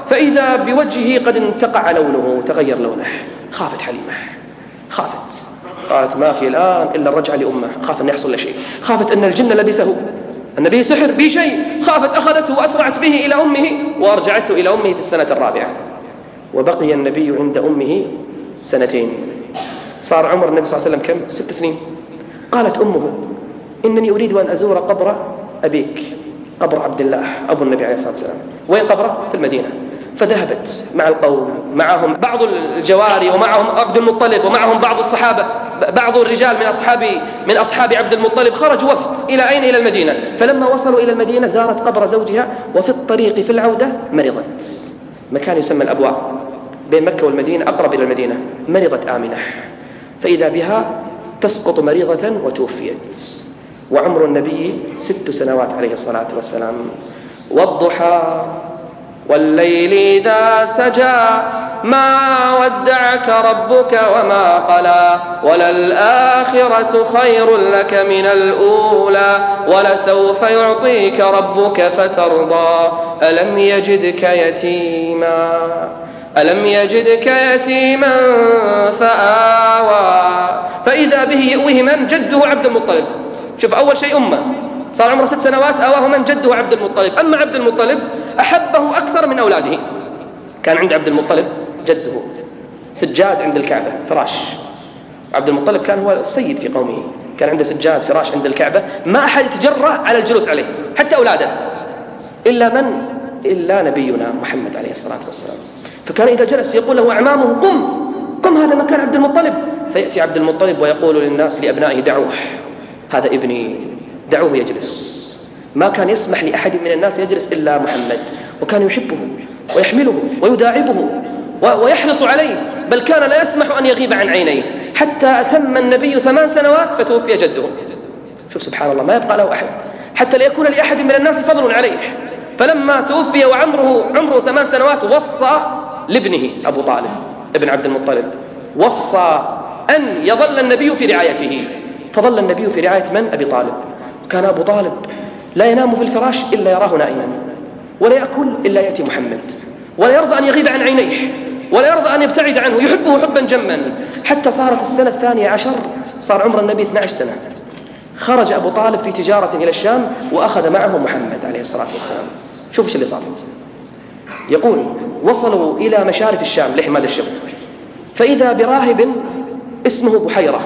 Speaker 3: فإذا بوجهه قد انتقع لونه، تغير لونه. خافت حليمة، خافت، قالت ما في الآن إلا الرجعة لأمه، خاف أن يحصل له شيء، خافت أن الجن لبسه، النبي سحر به شيء، خافت، أخذته وأسرعت به إلى أمه وأرجعته إلى أمه في السنة الرابعة. وبقي النبي عند أمه 2 سنين. صار عمر النبي صلى الله عليه وسلم كم؟ 6 سنين. قالت أمه إنني أريد أن أزور قبر أبيك، قبر عبد الله أبو النبي عليه الصلاة والسلام. وين قبره؟ في المدينة. فذهبت مع القوم، معهم بعض الجواري ومعهم عبد المطلب ومعهم بعض الصحابة، بعض الرجال من أصحاب عبد المطلب. خرجوا وفد إلى أين؟ إلى المدينة. فلما وصلوا إلى المدينة زارت قبر زوجها، وفي الطريق في العودة مرضت. مكان يسمى الأبواء بين مكة والمدينة، أقرب إلى المدينة. مرضت آمنة، فإذا بها تسقط مريضة وتوفيت، وعمر النبي 6 سنوات عليه الصلاة والسلام. والضحى والليل إذا سجى ما ودعك ربك وما قلى، وللآخرة خير لك من الأولى، ولسوف يعطيك ربك فترضى. ألم يجدك يتيما فآوى. فإذا به يؤويه من؟ جده عبد المطلب. شوف، أول شيء أمه، صار عمره 6 سنوات، آواه من؟ جده عبد المطلب. أما عبد المطلب أحبه أكثر من أولاده. كان عند عبد المطلب جده سجاد عند الكعبة، فراش. عبد المطلب كان هو السيد في قومه، كان عنده سجاد فراش عند الكعبة، ما أحد يتجرأ على الجلوس عليه حتى أولاده، إلا من؟ إلا نبينا محمد عليه الصلاة والسلام. فكان إذا جلس يقول له أعمامه قم هذا مكان عبد المطلب. فيأتي عبد المطلب ويقول للناس لأبنائه دعوه، هذا ابني، دعوه يجلس. ما كان يسمح لأحد من الناس يجلس إلا محمد، وكان يحبه ويحمله ويداعبه ويحرص عليه، بل كان لا يسمح أن يغيب عن عينيه، حتى أتم النبي 8 سنوات فتوفي جده. شوف سبحان الله، ما يبقى له أحد حتى لا يكون لأحد من الناس فضل عليه. فلما توفي وعمره 8 سنوات وصى لابنه أبو طالب ابن عبد المطلب، وصى أن يظل النبي في رعايته. فظل النبي في رعاية من؟ أبي طالب. كان أبو طالب لا ينام في الفراش إلا يراه نائما، ولا يأكل إلا يأتي محمد، ولا يرضى أن يغيب عن عينيه، ولا يرضى أن يبتعد عنه، يحبه حبا جما. حتى صارت السنة 12، صار عمر النبي 12 سنة. خرج أبو طالب في تجارة إلى الشام وأخذ معه محمد عليه الصلاة والسلام. شوف ايش اللي صار. يقول وصلوا إلى مشارف الشام لحماد الشام، فإذا براهب اسمه بحيرة،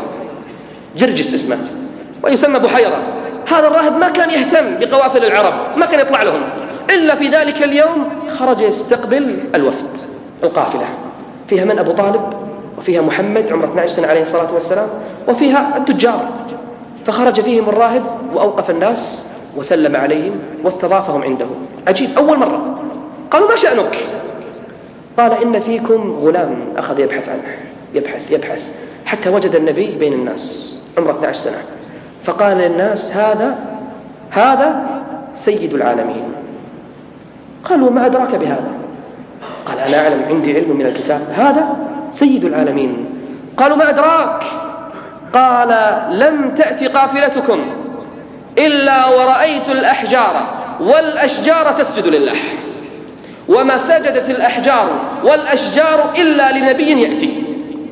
Speaker 3: جرجس اسمه، ويسمى بحيرة. هذا الراهب ما كان يهتم بقوافل العرب، ما كان يطلع لهم إلا في ذلك اليوم. خرج يستقبل الوفد، القافلة فيها من؟ أبو طالب، وفيها محمد عمره 12 سنة عليه الصلاة والسلام، وفيها التجار. فخرج فيهم الراهب وأوقف الناس وسلم عليهم واستضافهم عنده. عجيب، أول مرة قالوا ما شأنك؟ قال إن فيكم غلام. أخذ يبحث عنه، يبحث حتى وجد النبي بين الناس عمره 12 سنة. فقال للناس هذا سيد العالمين. قالوا ما أدراك بهذا؟ قال أنا أعلم، عندي علم من الكتاب، هذا سيد العالمين. قالوا ما أدراك؟ قال لم تأتي قافلتكم إلا ورأيت الأحجار والأشجار تسجد لله، وما سجدت الأحجار والأشجار إلا لنبي يأتي.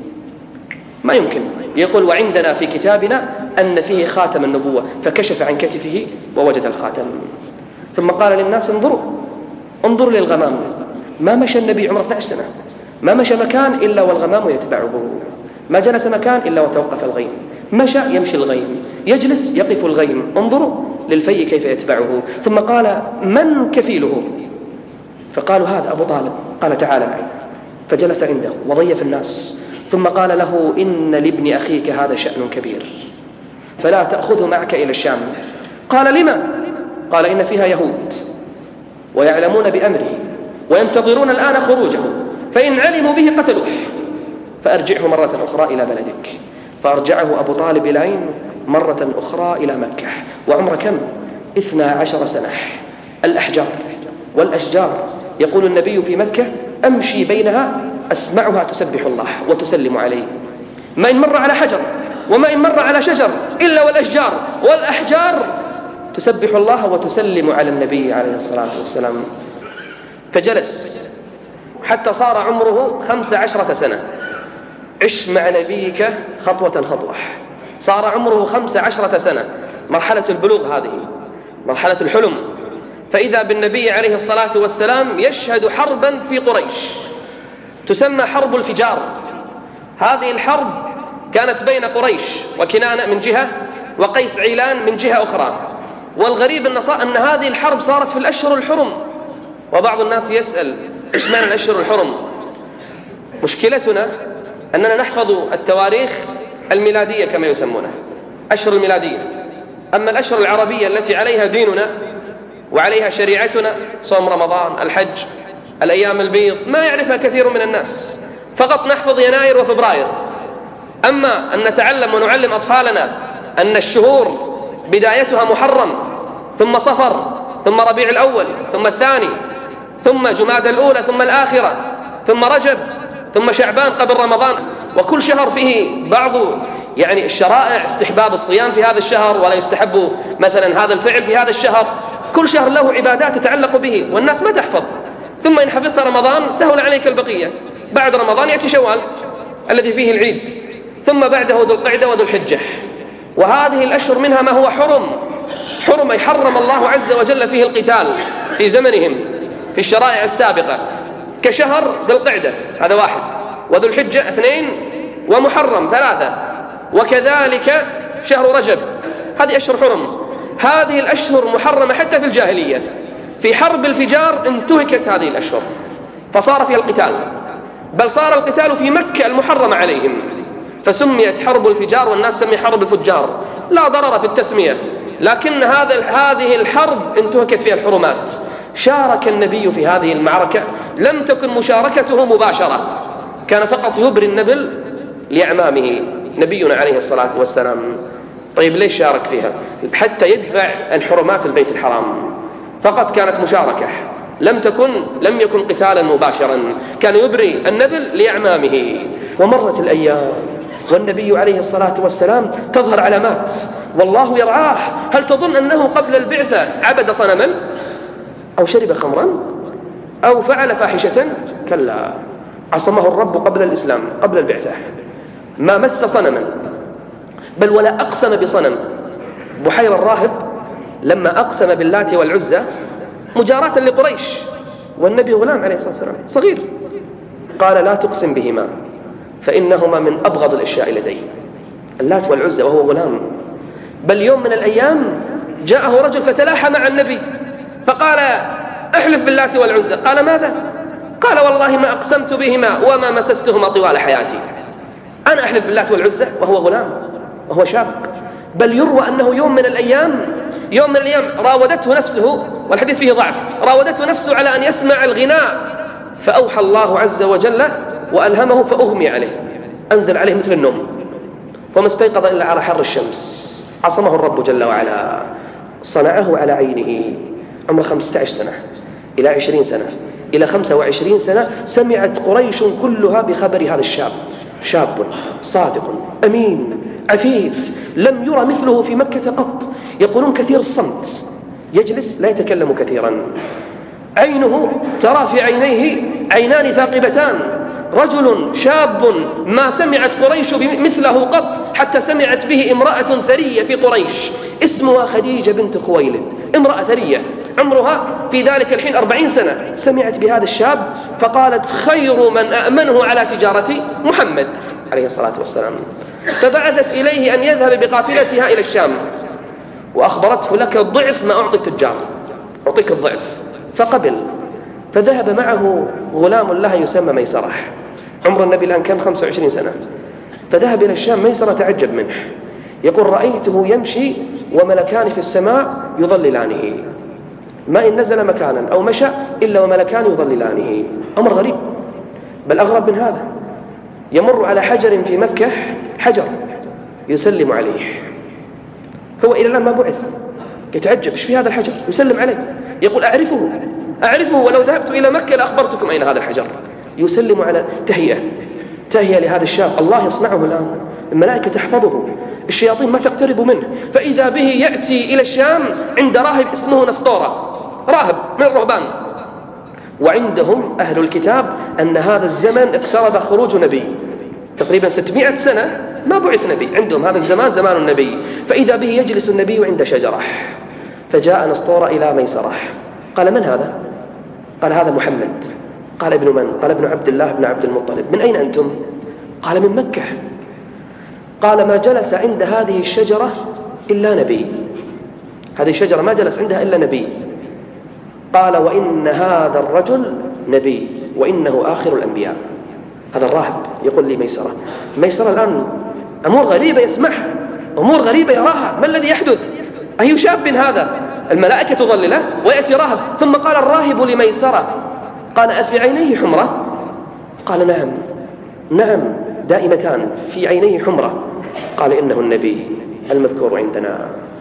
Speaker 3: ما يمكن. يقول وعندنا في كتابنا أن فيه خاتم النبوة، فكشف عن كتفه ووجد الخاتم. ثم قال للناس انظروا للغمام. ما مشى النبي عمره 12 سنة، ما مشى مكان إلا والغمام يتبعه، ما جلس مكان إلا وتوقف الغيم، مشى يمشي الغيم، يجلس يقف الغيم. انظروا للفي كيف يتبعه. ثم قال من كفيله؟ فقالوا هذا أبو طالب. قال تعال معي، فجلس عنده وضيف الناس. ثم قال له إن لابن أخيك هذا شأن كبير، فلا تأخذه معك إلى الشام. قال لما؟ قال إن فيها يهود ويعلمون بأمره وينتظرون الآن خروجه، فإن علموا به قتلوه، فأرجعه مرة أخرى إلى بلدك. فأرجعه أبو طالب إلى مرة أخرى إلى مكة، وعمر كم؟ 12 سنة. الأحجار والأشجار، يقول النبي في مكة أمشي بينها أسمعها تسبح الله وتسلم عليه، ما إن مر على حجر وما إن مر على شجر إلا والأشجار والأحجار تسبح الله وتسلم على النبي عليه الصلاة والسلام. فجلس حتى صار عمره 15 سنة. عش مع نبيك خطوة خطوة. صار عمره 15 سنة، مرحلة البلوغ هذه، مرحلة الحلم. فإذا بالنبي عليه الصلاة والسلام يشهد حربا في قريش تسمى حرب الفجار. هذه الحرب كانت بين قريش وكنانة من جهة وقيس عيلان من جهة أخرى. والغريب أن هذه الحرب صارت في الأشهر الحرم. وبعض الناس يسأل إيش معنى الأشهر الحرم؟ مشكلتنا أننا نحفظ التواريخ الميلادية كما يسمونها، أشهر الميلادية. أما الأشهر العربية التي عليها ديننا وعليها شريعتنا، صوم رمضان، الحج، الأيام البيض، ما يعرفها كثير من الناس. فقط نحفظ يناير وفبراير. أما أن نتعلم ونعلم أطفالنا أن الشهور بدايتها محرم، ثم صفر، ثم ربيع الأول، ثم الثاني، ثم جمادى الأولى، ثم الآخرة، ثم رجب، ثم شعبان قبل رمضان. وكل شهر فيه بعض الشرائع، استحباب الصيام في هذا الشهر ولا يستحب مثلا هذا الفعل في هذا الشهر. كل شهر له عبادات تتعلق به والناس ما تحفظ. ثم إن حفظت رمضان سهل عليك البقية. بعد رمضان يأتي شوال الذي فيه العيد، ثم بعده ذو القعدة وذو الحجة. وهذه الأشهر منها ما هو حرم أي حرم الله عز وجل فيه القتال في زمنهم في الشرائع السابقة، كشهر ذو القعدة هذا 1، وذو الحجة 2، ومحرم 3، وكذلك شهر رجب. هذه أشهر حرم. هذه الأشهر محرمة حتى في الجاهلية. في حرب الفجار انتهكت هذه الأشهر فصار فيها القتال، بل صار القتال في مكة المحرمة عليهم، فسميت حرب الفجار والناس سمي حرب الفجار. لا ضرر في التسمية، لكن هذه الحرب انتهكت فيها الحرمات. شارك النبي في هذه المعركة، لم تكن مشاركته مباشرة، كان فقط يبري النبل لأعمامه نبينا عليه الصلاة والسلام. طيب ليش شارك فيها؟ حتى يدفع عن حرمات البيت الحرام، فقط كانت مشاركة، لم يكن قتالا مباشرا، كان يبري النبل لأعمامه. ومرت الأيام والنبي عليه الصلاة والسلام تظهر علامات والله يرعاه. هل تظن أنه قبل البعثة عبد صنما أو شرب خمرا أو فعل فاحشة؟ كلا، عصمه الرب قبل الإسلام قبل البعثة، ما مس صنما، بل ولا أقسم بصنم. بحير الراهب لما أقسم باللات والعزى مجاراة لقريش، والنبي غلام عليه الصلاة والسلام صغير، قال لا تقسم بهما فإنهما من أبغض الأشياء لدي، اللات والعزى وهو غلام. بل يوم من الأيام جاءه رجل فتلاحى مع النبي فقال احلف باللات والعزى. قال ماذا؟ قال والله ما أقسمت بهما وما مسستهما طوال حياتي. أنا أحلف باللات والعزى وهو غلام وهو شاب. بل يروى أنه يوم من الأيام راودته نفسه، والحديث فيه ضعف، راودته نفسه على أن يسمع الغناء، فأوحى الله عز وجل وألهمه فأغمي عليه، أنزل عليه مثل النوم، وما استيقظ إلا على حر الشمس. عصمه الرب جل وعلا، صنعه على عينه. عمر 15 سنة إلى 20 سنة إلى 25 سنة سمعت قريش كلها بخبر هذا الشاب، شاب صادق أمين عفيف لم يرى مثله في مكة قط. يقولون كثير الصمت، يجلس لا يتكلم كثيرا، عينه ترى في عينيه عينان ثاقبتان. رجل شاب ما سمعت قريش مثله قط، حتى سمعت به امرأة ثرية في قريش اسمها خديجة بنت خويلد، امرأة ثرية عمرها في ذلك الحين 40 سنة، سمعت بهذا الشاب فقالت خير من أأمنه على تجارة محمد عليه الصلاة والسلام. فبعثت إليه أن يذهب بقافلتها إلى الشام، وأخبرته لك ضعف ما أعطي التجار، أعطيك الضعف. فقبل، فذهب معه غلام لها يسمى ميسرة، عمر النبي الآن كان 25 سنة. فذهب إلى الشام. ميسرة تعجب منه، يقول رأيته يمشي وملكان في السماء يظللانه، ما إن نزل مكانا أو مشى إلا وملكان يظللانه. أمر غريب، بل أغرب من هذا، يمر على حجر في مكة، حجر يسلم عليه، هو إلى الآن ما بعث، يتعجب إيش في هذا الحجر يسلم عليه، يقول أعرفه ولو ذهبت إلى مكة لأخبرتكم أين هذا الحجر. يسلم على تهيئة لهذا الشاب. الله يصنعه الآن، الملائكة تحفظه، الشياطين ما تقترب منه. فإذا به يأتي إلى الشام عند راهب اسمه نسطورة، راهب من الرهبان، وعندهم أهل الكتاب أن هذا الزمن اقترب خروج نبي، تقريبا 600 سنة ما بعث نبي، عندهم هذا الزمان زمان النبي. فإذا به يجلس النبي عند شجرة، فجاء نسطور إلى ميسرة قال: من هذا؟ قال: هذا محمد. قال: ابن من؟ قال: ابن عبد الله بن عبد المطلب. من أين أنتم؟ قال: من مكة. قال: ما جلس عند هذه الشجرة إلا نبي، هذه الشجرة ما جلس عندها إلا نبي. قال: وإن هذا الرجل نبي وإنه آخر الأنبياء. هذا الراهب يقول لي ميسرة الآن أمور غريبة يسمعها، أمور غريبة يراها، ما الذي يحدث؟ أي شاب هذا؟ الملائكة تظلله ويأتي راهب. ثم قال الراهب لميسرة: قال: أفي عينيه حمرة؟ قال: نعم دائمتان في عينيه حمرة. قال: إنه النبي المذكور عندنا.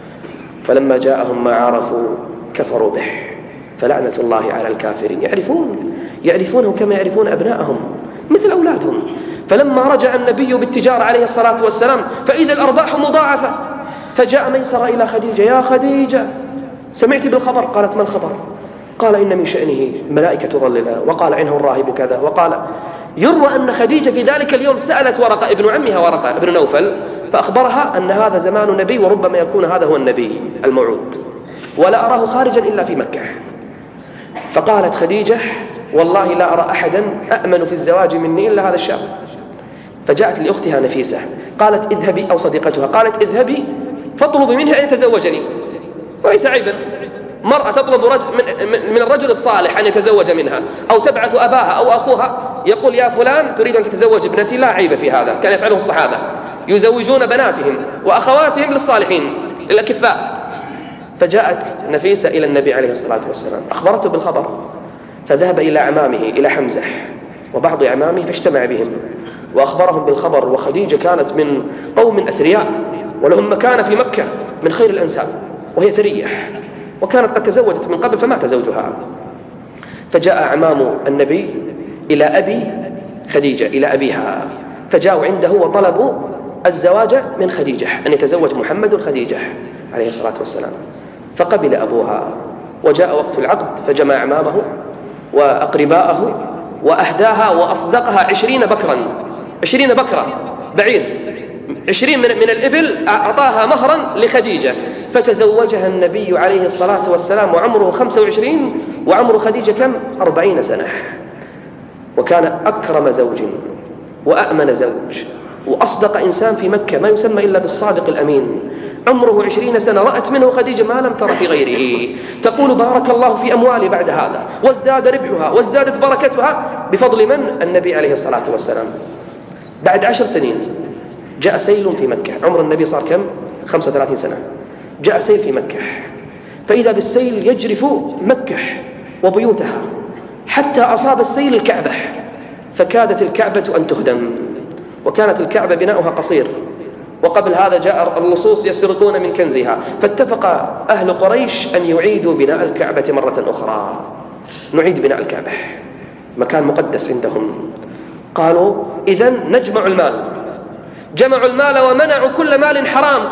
Speaker 3: فلما جاءهم ما عرفوا كفروا به، فلعنة الله على الكافرين. يعرفونه كما يعرفون أبناءهم مثل أولادهم. فلما رجع النبي بالتجارة عليه الصلاة والسلام فإذا الأرباح مضاعفة، فجاء ميسرة إلى خديجة: يا خديجة سمعت بالخبر؟ قالت: ما الخبر؟ قال: إن من شأنه ملائكة تظلله، وقال عنه الراهب كذا، وقال. يروى أن خديجة في ذلك اليوم سألت ورقة ابن عمها ورقة ابن نوفل فأخبرها أن هذا زمان نبي وربما يكون هذا هو النبي الموعود، ولا أراه خارجا إلا في مكة. فقالت خديجة: والله لا أرى أحدا أأمن في الزواج مني إلا هذا الشاب. فجاءت لأختها نفيسة قالت: اذهبي، أو صديقتها قالت: اذهبي فاطلبي منها أن يتزوجني. وليس عيبا مرأة تطلب من الرجل الصالح أن يتزوج منها، أو تبعث أباها أو أخوها يقول: يا فلان تريد أن تتزوج ابنتي؟ لا عيب في هذا، كان يفعله الصحابة، يزوجون بناتهم وأخواتهم للصالحين للأكفاء. فجاءت نفيسة إلى النبي عليه الصلاة والسلام أخبرته بالخبر، فذهب إلى عمامه إلى حمزة وبعض عمامه فاجتمع بهم وأخبرهم بالخبر. وخديجة كانت من قوم أثرياء ولهم مكانة في مكة من خير الأنساب، وهي ثرية، وكانت قد تزوجت من قبل فمات زوجها. فجاء عمام النبي إلى أبي خديجة، إلى أبيها، فجاءوا عنده وطلبوا الزواج من خديجة، أن يتزوج محمد خديجة عليه الصلاة والسلام. فقبل أبوها، وجاء وقت العقد فجمع عمامه وأقرباءه وأهداها وأصدقها 20 بكرا، 20 بكرة بعير، 20 من الإبل أعطاها مهرا لخديجة. فتزوجها النبي عليه الصلاة والسلام وعمره 25، وعمر خديجة كم؟ 40 سنة. وكان أكرم زوج وأأمن زوج وأصدق إنسان في مكة، ما يسمى إلا بالصادق الأمين. عمره 20 سنة، رأت منه خديجة ما لم تر في غيره، تقول: بارك الله في أموالي بعد هذا، وازداد ربحها وازدادت بركتها بفضل من؟ النبي عليه الصلاة والسلام. بعد 10 سنين جاء سيل في مكة، عمر النبي صار كم؟ 35 سنة. جاء سيل في مكة، فإذا بالسيل يجرف مكة وبيوتها حتى أصاب السيل الكعبة، فكادت الكعبة أن تهدم، وكانت الكعبة بناؤها قصير، وقبل هذا جاء اللصوص يسرقون من كنزها. فاتفق أهل قريش أن يعيدوا بناء الكعبة مرة أخرى. نعيد بناء الكعبة، مكان مقدس عندهم. قالوا: إذن نجمع المال. جمعوا المال ومنعوا كل مال حرام.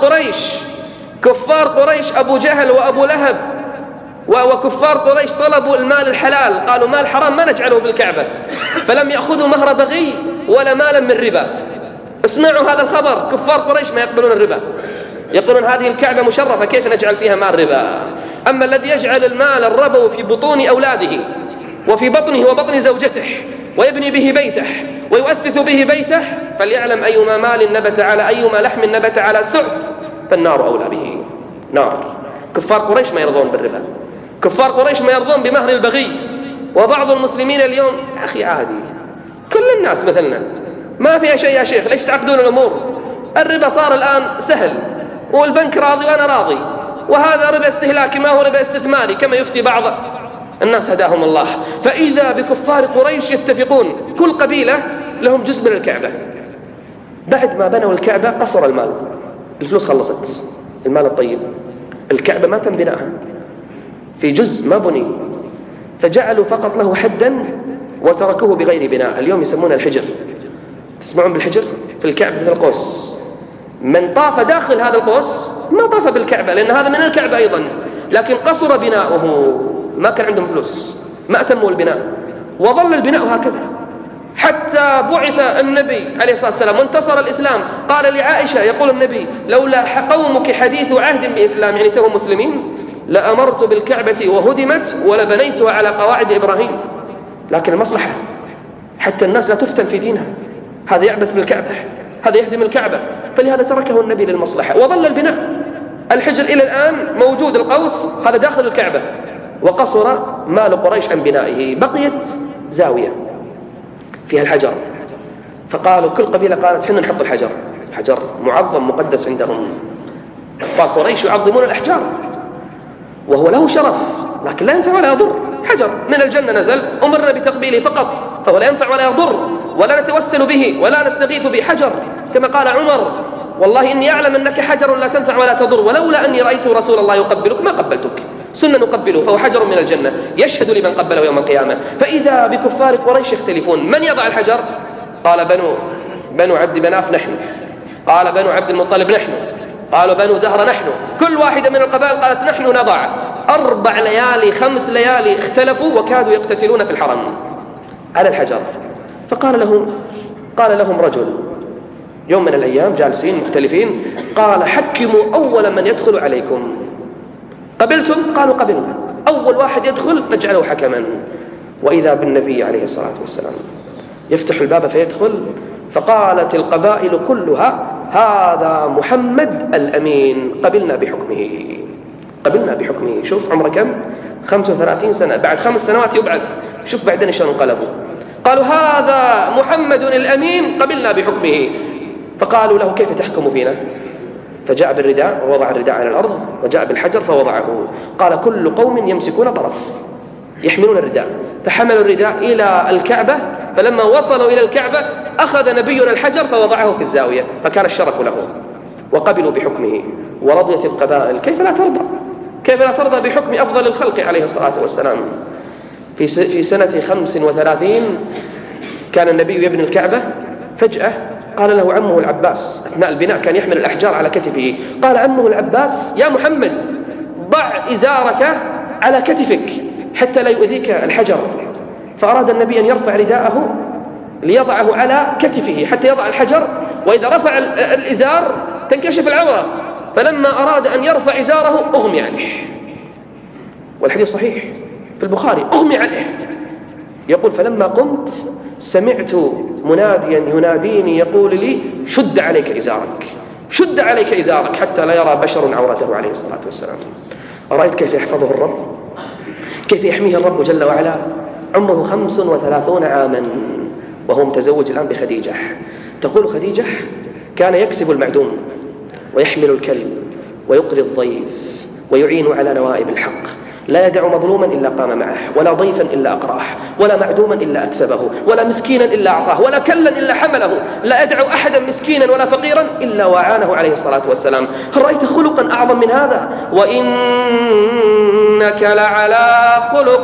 Speaker 3: كفار قريش أبو جهل وأبو لهب وكفار قريش طلبوا المال الحلال، قالوا: مال حرام ما نجعله بالكعبة. فلم يأخذوا مهر بغي ولا مالا من ربا. اسمعوا هذا الخبر، كفار قريش ما يقبلون الربا، يقولون هذه الكعبة مشرفة كيف نجعل فيها مال ربا. أما الذي يجعل المال الربوي في بطون أولاده وفي بطنه وبطن زوجته ويبني به بيته ويؤثث به بيته، فليعلم أيما مال نبت على أيما لحم نبت على سعت فالنار أولى به. نار. كفار قريش ما يرضون بالربا، كفار قريش ما يرضون بمهر البغي. وبعض المسلمين اليوم: يا أخي عادي، كل الناس مثلنا، ما فيها شيء يا شيخ، ليش تعقدون الأمور؟ الربا صار الآن سهل، والبنك راضي وأنا راضي، وهذا ربا استهلاكي ما هو ربا استثماري كما يفتي بعض الناس هداهم الله. فإذا بكفار قريش يتفقون، كل قبيلة لهم جزء من الكعبة. بعد ما بنوا الكعبة قصر المال، الفلوس خلصت، المال الطيب، الكعبة ما تم بناءها، في جزء ما بني، فجعلوا فقط له حدا وتركوه بغير بناء. اليوم يسمونه الحجر، تسمعون بالحجر في الكعبة مثل القوس. من طاف داخل هذا القوس ما طاف بالكعبة، لأن هذا من الكعبة أيضا، لكن قصر بناؤه، ما كان عندهم فلوس، ما أتموا البناء، وظل البناء هكذا حتى بعث النبي عليه الصلاة والسلام وانتصر الإسلام. قال لعائشة، يقول النبي: لولا قومك حديث عهد بإسلام، يعني توهم مسلمين، لأمرت بالكعبة وهدمت ولبنيتها على قواعد إبراهيم. لكن المصلحة حتى الناس لا تفتن في دينها، هذا يعبث بالكعبة، هذا يهدم الكعبة، فلهذا تركه النبي للمصلحة وظل البناء. الحجر إلى الآن موجود، القوس هذا داخل الكعبة، وقصر مال قريش عن بنائه. بقيت زاوية فيها الحجر، فقالوا كل قبيلة قالت حنا نحط الحجر، حجر معظم مقدس عندهم. فقريش يعظمون الأحجار وهو له شرف، لكن لا ينفع ولا يضر. حجر من الجنة نزل، أمرنا بتقبيله فقط، فهو لا ينفع ولا يضر، ولا نتوسل به ولا نستغيث به. حجر كما قال عمر: والله إني أعلم أنك حجر لا تنفع ولا تضر، ولولا أني رأيت رسول الله يقبلك ما قبلتك. سنة نقبله، فهو حجر من الجنة يشهد لمن قبله يوم القيامة. فإذا بكفار قريش يختلفون، من يضع الحجر؟ قال بنو عبد مناف نحن، قال بنو عبد المطلب نحن، قالوا بنو زهرة نحن. كل واحدة من القبائل قالت نحن نضع. 4 ليالي 5 ليالي اختلفوا وكادوا يقتتلون في الحرم على الحجر. فقال لهم رجل يوم من الأيام جالسين مختلفين، قال: حكموا أول من يدخل عليكم. قبلتم؟ قالوا قبلنا. أول واحد يدخل نجعله حكما. وإذا بالنبي عليه الصلاة والسلام يفتح الباب فيدخل، فقالت القبائل كلها: هذا محمد الأمين، قبلنا بحكمه. شوف عمره كم؟ 35 سنة. بعد 5 سنوات يبعث. شوف بعدين شلون انقلبوا. قالوا: هذا محمد الأمين، قبلنا بحكمه. فقالوا له: كيف تحكم فينا؟ فجاء بالرداء ووضع الرداء على الأرض، وجاء بالحجر فوضعه. قال: كل قوم يمسكون طرف يحملون الرداء. فحملوا الرداء إلى الكعبة، فلما وصلوا إلى الكعبة أخذ نبينا الحجر فوضعه في الزاوية، فكان الشرف له. وقبلوا بحكمه ورضيت القبائل. كيف لا ترضى بحكم أفضل الخلق عليه الصلاة والسلام؟ في سنة 35 كان النبي يبني الكعبة، فجأة قال له عمه العباس أثناء البناء، كان يحمل الأحجار على كتفه، قال عمه العباس: يا محمد، ضع إزارك على كتفك حتى لا يؤذيك الحجر. فأراد النبي أن يرفع رداءه ليضعه على كتفه حتى يضع الحجر، وإذا رفع الإزار تنكشف العورة، فلما أراد أن يرفع إزاره أغمي عليه. والحديث صحيح في البخاري، أغمي عليه. يقول: فلما قمت سمعت مناديا يناديني يقول لي: شد عليك إزارك حتى لا يرى بشر عورته عليه الصلاة والسلام. أرأيت كيف يحفظه الرب، كيف يحميه الرب جل وعلا. عمره 35 عاما وهو متزوج الآن بخديجة. تقول خديجة: كان يكسب المعدوم ويحمل الكلب ويقري الضيف ويعين على نوائب الحق، لا يدع مظلوما إلا قام معه، ولا ضيفا إلا أقراه، ولا معدوما إلا أكسبه، ولا مسكينا إلا أعطاه، ولا كلا إلا حمله، لا يدع أحدا مسكينا ولا فقيرا إلا وعانه عليه الصلاة والسلام. هل رأيت خلقا أعظم من هذا؟ وإنك لعلى خلق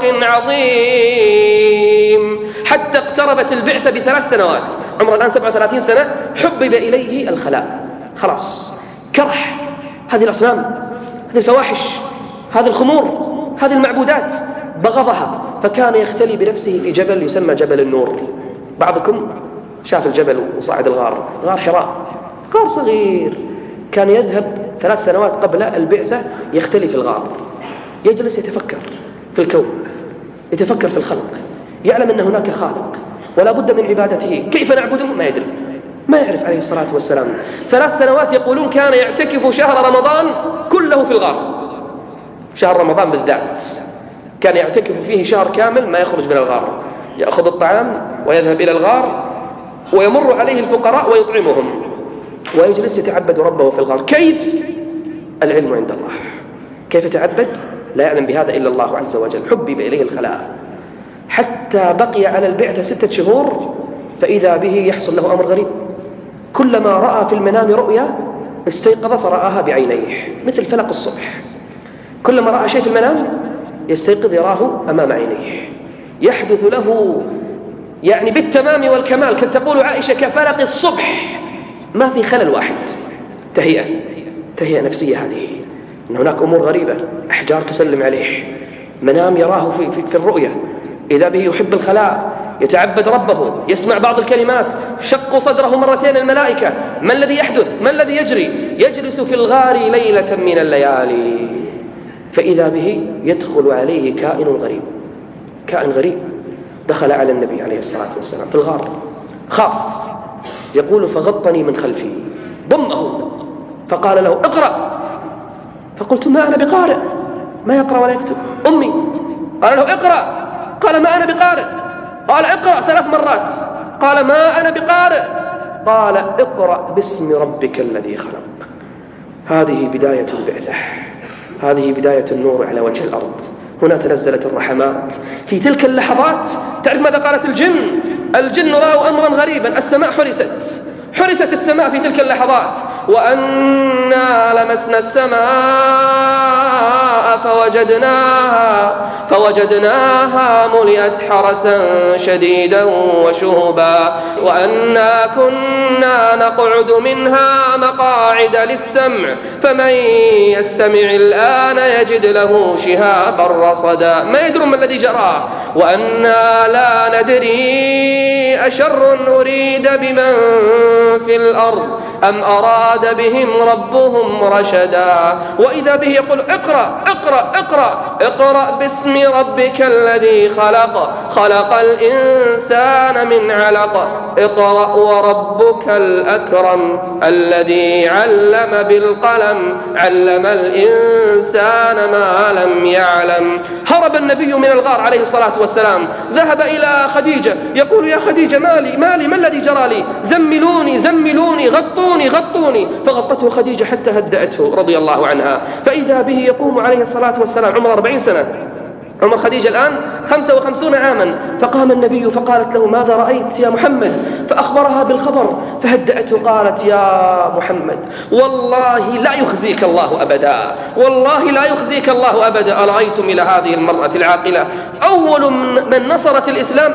Speaker 3: عظيم. حتى اقتربت البعثة ب3 سنوات، عمره الآن 37 سنة، حبب إليه الخلاء، خلاص كره هذه الأصنام، هذه الفواحش، هذه الخمور، هذه المعبودات، بغضها. فكان يختلي بنفسه في جبل يسمى جبل النور. بعضكم شاف الجبل وصعد الغار، غار حراء، غار صغير. كان يذهب 3 سنوات قبل البعثة يختلي في الغار، يجلس يتفكر في الكون، يتفكر في الخلق، يعلم أن هناك خالق ولا بد من عبادته. كيف نعبده؟ ما يدري، ما يعرف عليه الصلاة والسلام. 3 سنوات يقولون كان يعتكف شهر رمضان كله في الغار، شهر رمضان بالذات كان يعتكف فيه شهر كامل ما يخرج من الغار، يأخذ الطعام ويذهب إلى الغار ويمر عليه الفقراء ويطعمهم ويجلس يتعبد ربه في الغار. كيف؟ العلم عند الله. كيف يتعبد؟ لا يعلم بهذا إلا الله عز وجل. حبب إليه الخلاء حتى بقي على البعثة 6 شهور، فإذا به يحصل له أمر غريب. كلما رأى في المنام رؤيا استيقظ فرآها بعينيه، مثل فلق الصبح. كلما رأى شيء في المنام يستيقظ يراه أمام عينيه، يحدث له يعني بالتمام والكمال. كانت تقول عائشة: كفلق الصبح، ما في خلل واحد. تهيئة نفسية هذه، إن هناك أمور غريبة، أحجار تسلم عليه، منام يراه في الرؤية، إذا به يحب الخلاء، يتعبد ربه، يسمع بعض الكلمات، شقوا صدره مرتين الملائكة. ما الذي يحدث؟ ما الذي يجري؟ يجلس في الغار ليلة من الليالي، فإذا به يدخل عليه كائن غريب دخل على النبي عليه الصلاة والسلام في الغار، خاف، يقول فغطني من خلفي، ضمه فقال له اقرأ، فقلت ما أنا بقارئ، ما يقرأ ولا يكتب، أمي. قال له اقرأ، قال ما أنا بقارئ، قال اقرأ 3 مرات، قال ما أنا بقارئ، قال اقرأ باسم ربك الذي خلق. هذه بداية البعثة، هذه بداية النور على وجه الأرض. هنا تنزلت الرحمات في تلك اللحظات. تعرف ماذا قالت الجن رأوا أمرا غريبا، السماء حرست السماء في تلك اللحظات. وأنا لمسنا السماء فوجدناها ملئت حرسا شديدا وشهبا، وأنا كنا نقعد منها مقاعد للسمع، فمن يستمع الآن يجد له شهابا رصدا. ما يدرون ما الذي جرى. وأنا لا ندري أشر أريد بمن في الأرض أم أراد بهم ربهم رشدا. وإذا به يقول اقرأ اقرأ اقرأ اقرأ باسم ربك الذي خلق الإنسان من علق، اقرأ وربك الأكرم الذي علم بالقلم، علم الإنسان ما لم يعلم. هرب النبي من الغار عليه الصلاة والسلام، ذهب إلى خديجة يقول يا خديجة مالي ما الذي جرى لي، زملوني غطوني. فغطته خديجة حتى هدأته رضي الله عنها. فإذا به يقوم عليه الصلاة والسلام عمر 40 سنة، عمر خديجة الآن 55 عاما. فقام النبي فقالت له ماذا رأيت يا محمد؟ فأخبرها بالخبر فهدأته، قالت يا محمد والله لا يخزيك الله أبدا، والله لا يخزيك الله أبدا. أرأيتم إلى هذه المرأة العاقلة أول من نصرت الإسلام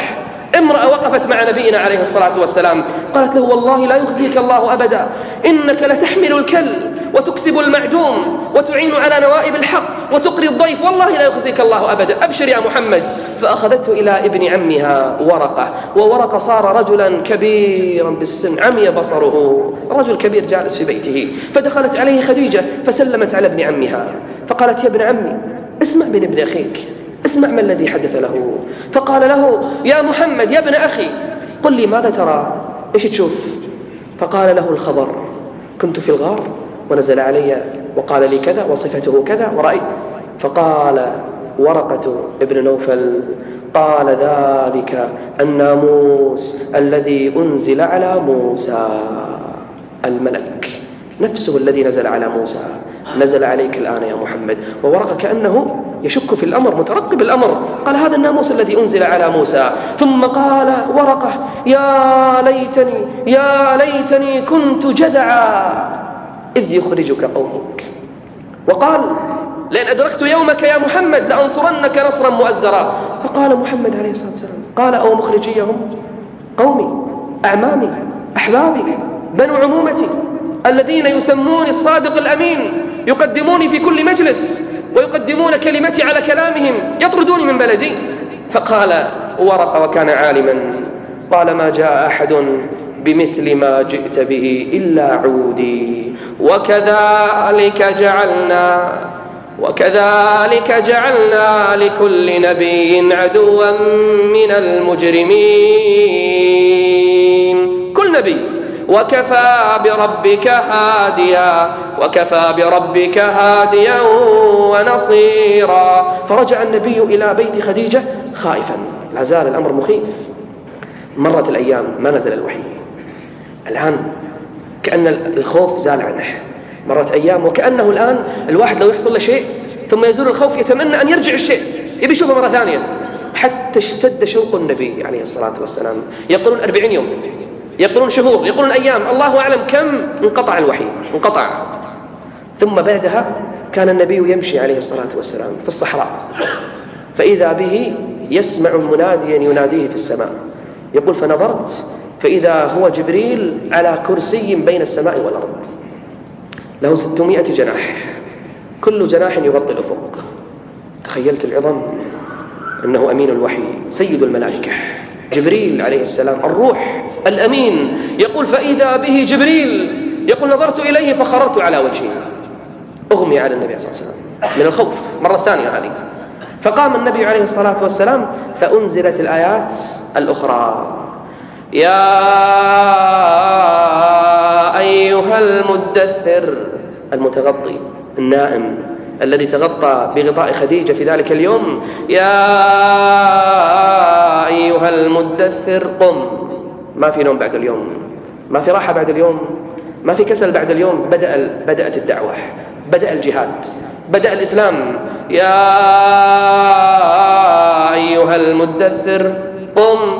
Speaker 3: امرأة وقفت مع نبينا عليه الصلاة والسلام، قالت له والله لا يخزيك الله أبدا، إنك لتحمل الكل وتكسب المعدوم وتعين على نوائب الحق وتقري الضيف، والله لا يخزيك الله أبدا، أبشر يا محمد. فأخذته إلى ابن عمها ورقة، وورقة صار رجلا كبيرا بالسن عمي بصره، رجل كبير جالس في بيته. فدخلت عليه خديجة فسلمت على ابن عمها فقالت يا ابن عمي اسمع من ابن أخيك، اسمع ما الذي حدث له. فقال له يا محمد يا ابن أخي قل لي ماذا ترى، إيش تشوف؟ فقال له الخبر، كنت في الغار ونزل علي وقال لي كذا وصفته كذا ورأيت. فقال ورقة ابن نوفل قال ذلك الناموس الذي أنزل على موسى، الملك نفسه الذي نزل على موسى نزل عليك الآن يا محمد. وورقة كأنه يشك في الأمر، مترقب الأمر، قال هذا الناموس الذي أنزل على موسى. ثم قال ورقة يا ليتني كنت جدعا إذ يخرجك قومك، وقال لئن أدركت يومك يا محمد لأنصرنك نصرا مؤزرا. فقال محمد عليه الصلاة والسلام قال أو مخرجيهم قومي أعمامي أحبابي بنو عمومتي الذين يسمون الصادق الأمين، يقدموني في كل مجلس ويقدمون كلمتي على كلامهم، يطردوني من بلدي. فقال ورقة وكان عالما قال ما جاء أحد بمثل ما جئت به إلا عودي، وكذلك جعلنا لكل نبي عدوا من المجرمين، كل نبي، وكفى بربك هاديا ونصيرا. فرجع النبي إلى بيت خديجة خائفا، لا زال الأمر مخيف. مرت الأيام ما نزل الوحي، الآن كأن الخوف زال عنه. مرت أيام وكأنه الآن الواحد لو يحصل له شيء ثم يزول الخوف يتمنى أن يرجع الشيء، يبي يشوفه مرة ثانية، حتى اشتد شوق النبي عليه الصلاة والسلام. يقولون 40 يوم، يقولون شهور، يقولون أيام، الله أعلم كم انقطع الوحي، انقطع. ثم بعدها كان النبي يمشي عليه الصلاة والسلام في الصحراء، فإذا به يسمع مناديا يناديه في السماء، يقول فنظرت فإذا هو جبريل على كرسي بين السماء والأرض، له 600 جناح، كل جناح يغطي الأفق. تخيلت العظم، إنه أمين الوحي سيد الملائكة جبريل عليه السلام، الروح الأمين. يقول فإذا به جبريل يقول نظرت إليه فخررت على وجهي، أغمي على النبي صلى الله عليه وسلم من الخوف مرة ثانية هذه. فقام النبي عليه الصلاة والسلام فأنزلت الآيات الأخرى: يا أيها المدثر، المتغطي النائم الذي تغطى بغطاء خديجة في ذلك اليوم، يا أيها المدثر قم. ما في نوم بعد اليوم، ما في راحة بعد اليوم، ما في كسل بعد اليوم. بدأت الدعوة، بدأ الجهاد، بدأ الإسلام. يا أيها المدثر قم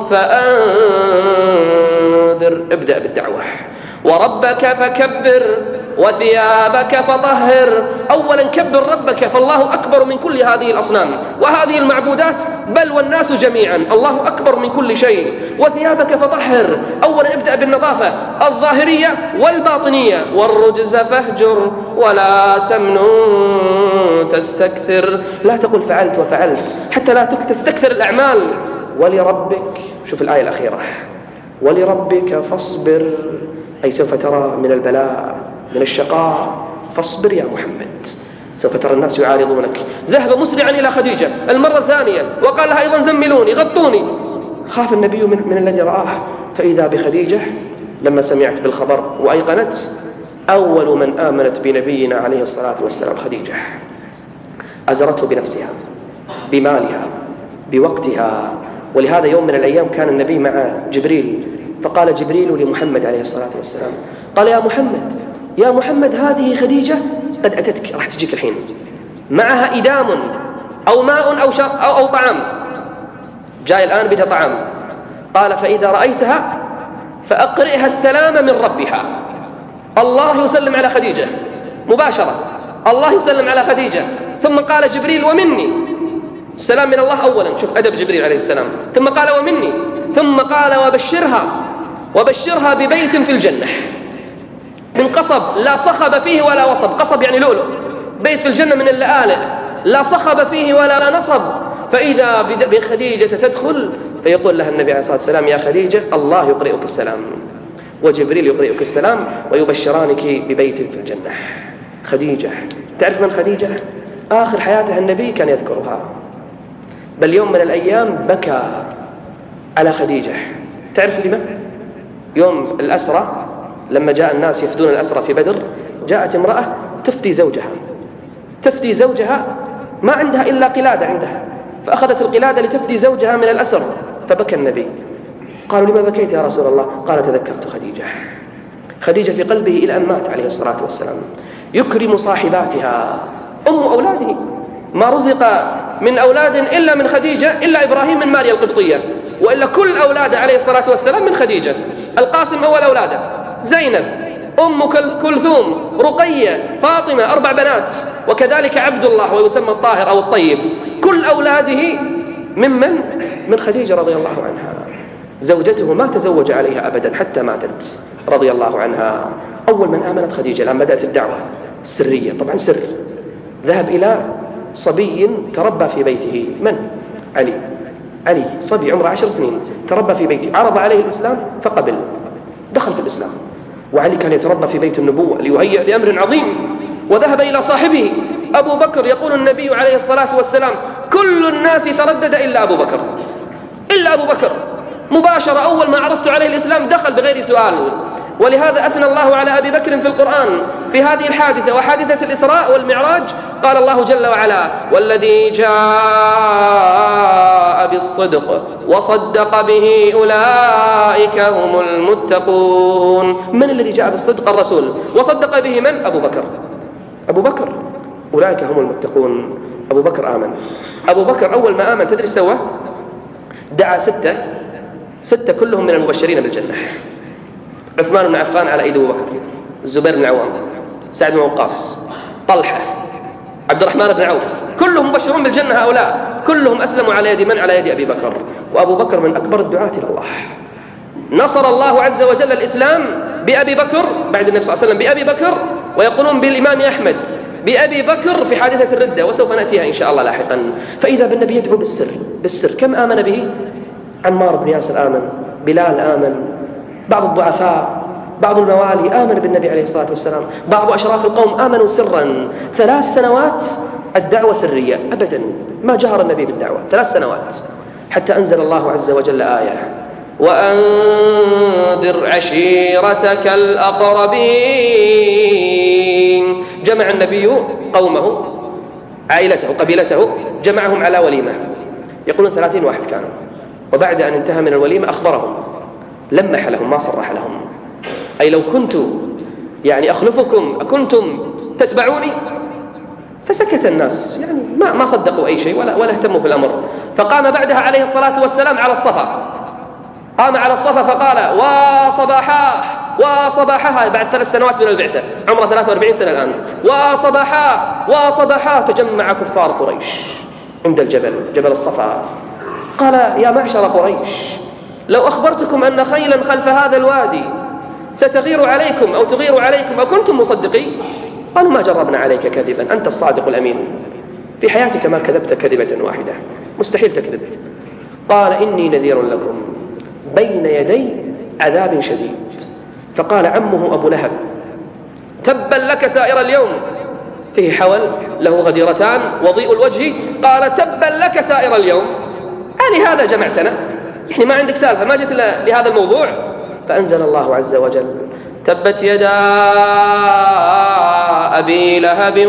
Speaker 3: فأنذر، ابدأ بالدعوة. وربك فكبر وثيابك فطهر. أولا كبر ربك، فالله أكبر من كل هذه الأصنام وهذه المعبودات، بل والناس جميعا، الله أكبر من كل شيء. وثيابك فطهر، أولا ابدأ بالنظافة الظاهرية والباطنية. والرجز فاهجر ولا تمنن تستكثر، لا تقل فعلت وفعلت حتى لا تستكثر الأعمال. ولربك، شوف الآية الأخيرة، ولربك فاصبر، أي سوف ترى من البلاء من الشقاء، فاصبر يا محمد، سوف ترى الناس يعارضونك. ذهب مسرعا إلى خديجة المرة الثانية وقال لها أيضا زملوني غطوني. خاف النبي من الذي رآه، فإذا بخديجة لما سمعت بالخبر وأيقنت، أول من آمنت بنبينا عليه الصلاة والسلام خديجة. أزرته بنفسها بمالها بوقتها. ولهذا يوم من الأيام كان النبي مع جبريل، فقال جبريل لمحمد عليه الصلاة والسلام، قال يا محمد هذه خديجة قد أتتك، راح تجيك الحين، معها إدام أو ماء أو طعام، جاي الآن بدها طعام. قال فإذا رأيتها فأقرئها السلام من ربها. الله يسلم على خديجة مباشرة، الله يسلم على خديجة. ثم قال جبريل ومني، السلام من الله أولا، شوف أدب جبريل عليه السلام. ثم قال ومني، ثم قال وبشرها ببيت في الجنة من قصب لا صخب فيه ولا وصب. قصب يعني لؤلؤ، بيت في الجنة من اللآلئ لا صخب فيه ولا نصب. فإذا بخديجة تدخل فيقول لها النبي عليه الصلاة والسلام يا خديجة الله يقرئك السلام، وجبريل يقرئك السلام، ويبشرانك ببيت في الجنة. خديجة، تعرف من خديجة؟ آخر حياتها النبي كان يذكرها، بل يوم من الأيام بكى على خديجة. تعرف لما؟ يوم الأسرة لما جاء الناس يفدون الأسرة في بدر، جاءت امرأة تفدي زوجها ما عندها إلا قلادة عندها، فأخذت القلادة لتفدي زوجها من الأسر، فبكى النبي. قالوا لما بكيت يا رسول الله؟ قال تذكرت خديجة في قلبه إلى أن مات عليه الصلاة والسلام. يكرم صاحباتها، أم أولاده، ما رزق من أولاد إلا من خديجة إلا إبراهيم من ماريا القبطية، وإلا كل أولاده عليه الصلاة والسلام من خديجة. القاسم أول أولاده، زينب، أم كلثوم، رقية، فاطمة، 4 بنات، وكذلك عبد الله ويسمى الطاهر أو الطيب، كل أولاده من خديجة رضي الله عنها. زوجته ما تزوج عليها أبدا حتى ماتت رضي الله عنها. أول من آمنت خديجة. الآن بدأت الدعوة سرية، طبعا سر. ذهب إلى صبي تربى في بيته، من؟ علي، صبي عمره 10 سنين تربى في بيته، عرض عليه الإسلام فقبل، دخل في الإسلام. وعلي كان يتربى في بيت النبوة ليهيئ لأمر عظيم. وذهب إلى صاحبه أبو بكر، يقول النبي عليه الصلاة والسلام كل الناس تردد إلا أبو بكر مباشرة. أول ما عرضت عليه الإسلام دخل بغير سؤال. ولهذا أثنى الله على أبي بكر في القرآن في هذه الحادثة وحادثة الإسراء والمعراج. قال الله جل وعلا والذي جاء بالصدق وصدق به أولئك هم المتقون. من الذي جاء بالصدق؟ الرسول. وصدق به من؟ أبو بكر. أولئك هم المتقون. أبو بكر آمن. أبو بكر أول ما آمن تدري سوى؟ دعا 6 كلهم من المبشرين بالجنة. عثمان بن عفان على أيد أبو بكر، الزبير بن عوام، سعد بن وقاص، طلحة، عبد الرحمن بن عوف، كلهم مبشرون بالجنة. هؤلاء كلهم أسلموا على يد من؟ على يد أبي بكر. وأبو بكر من أكبر الدعاة إلى الله. نصر الله عز وجل الإسلام بأبي بكر بعد النبي صلى الله عليه وسلم، بأبي بكر، ويقولون بالإمام أحمد بأبي بكر في حادثة الردة، وسوف نأتيها إن شاء الله لاحقا. فإذا بالنبي يدعو بالسر. كم آمن به؟ عمار بن ياسر آمن، بلال آمن، بعض الضعفاء، بعض الموالي آمن بالنبي عليه الصلاة والسلام، بعض أشراف القوم آمنوا سرا. 3 سنوات الدعوة سرية أبدا، ما جهر النبي بالدعوة 3 سنوات، حتى أنزل الله عز وجل آية: وأنذر عشيرتك الأقربين. جمع النبي قومه، عائلته، قبيلته، جمعهم على وليمة، يقولون 30 واحد كانوا. وبعد أن انتهى من الوليمة أخبرهم، لمح لهم، ما صرح لهم. أي لو كنت أخلفكم أكنتم تتبعوني؟ فسكت الناس، ما صدقوا أي شيء ولا اهتموا في الأمر. فقام بعدها عليه الصلاة والسلام على الصفا، قام على الصفا فقال: وصباحها بعد 3 سنوات من البعثة، عمره 43 سنة الآن. وصباحا تجمع كفار قريش عند جبل الصفا. قال: يا معشر قريش، لو أخبرتكم أن خيلا خلف هذا الوادي ستغير عليكم أو تغير عليكم أكنتم مصدقين؟ قالوا: ما جربنا عليك كذبا، أنت الصادق الأمين، في حياتك ما كذبت كذبة واحدة، مستحيل تكذب. قال: إني نذير لكم بين يدي عذاب شديد. فقال عمه أبو لهب: تبا لك سائر اليوم، فيه حول له غديرتان وضيء الوجه. قال: تبا لك سائر اليوم، لهذا جمعتنا؟ ما عندك سالفة، ما جئت لهذا الموضوع. فأنزل الله عز وجل: تبت يدا أبي لهب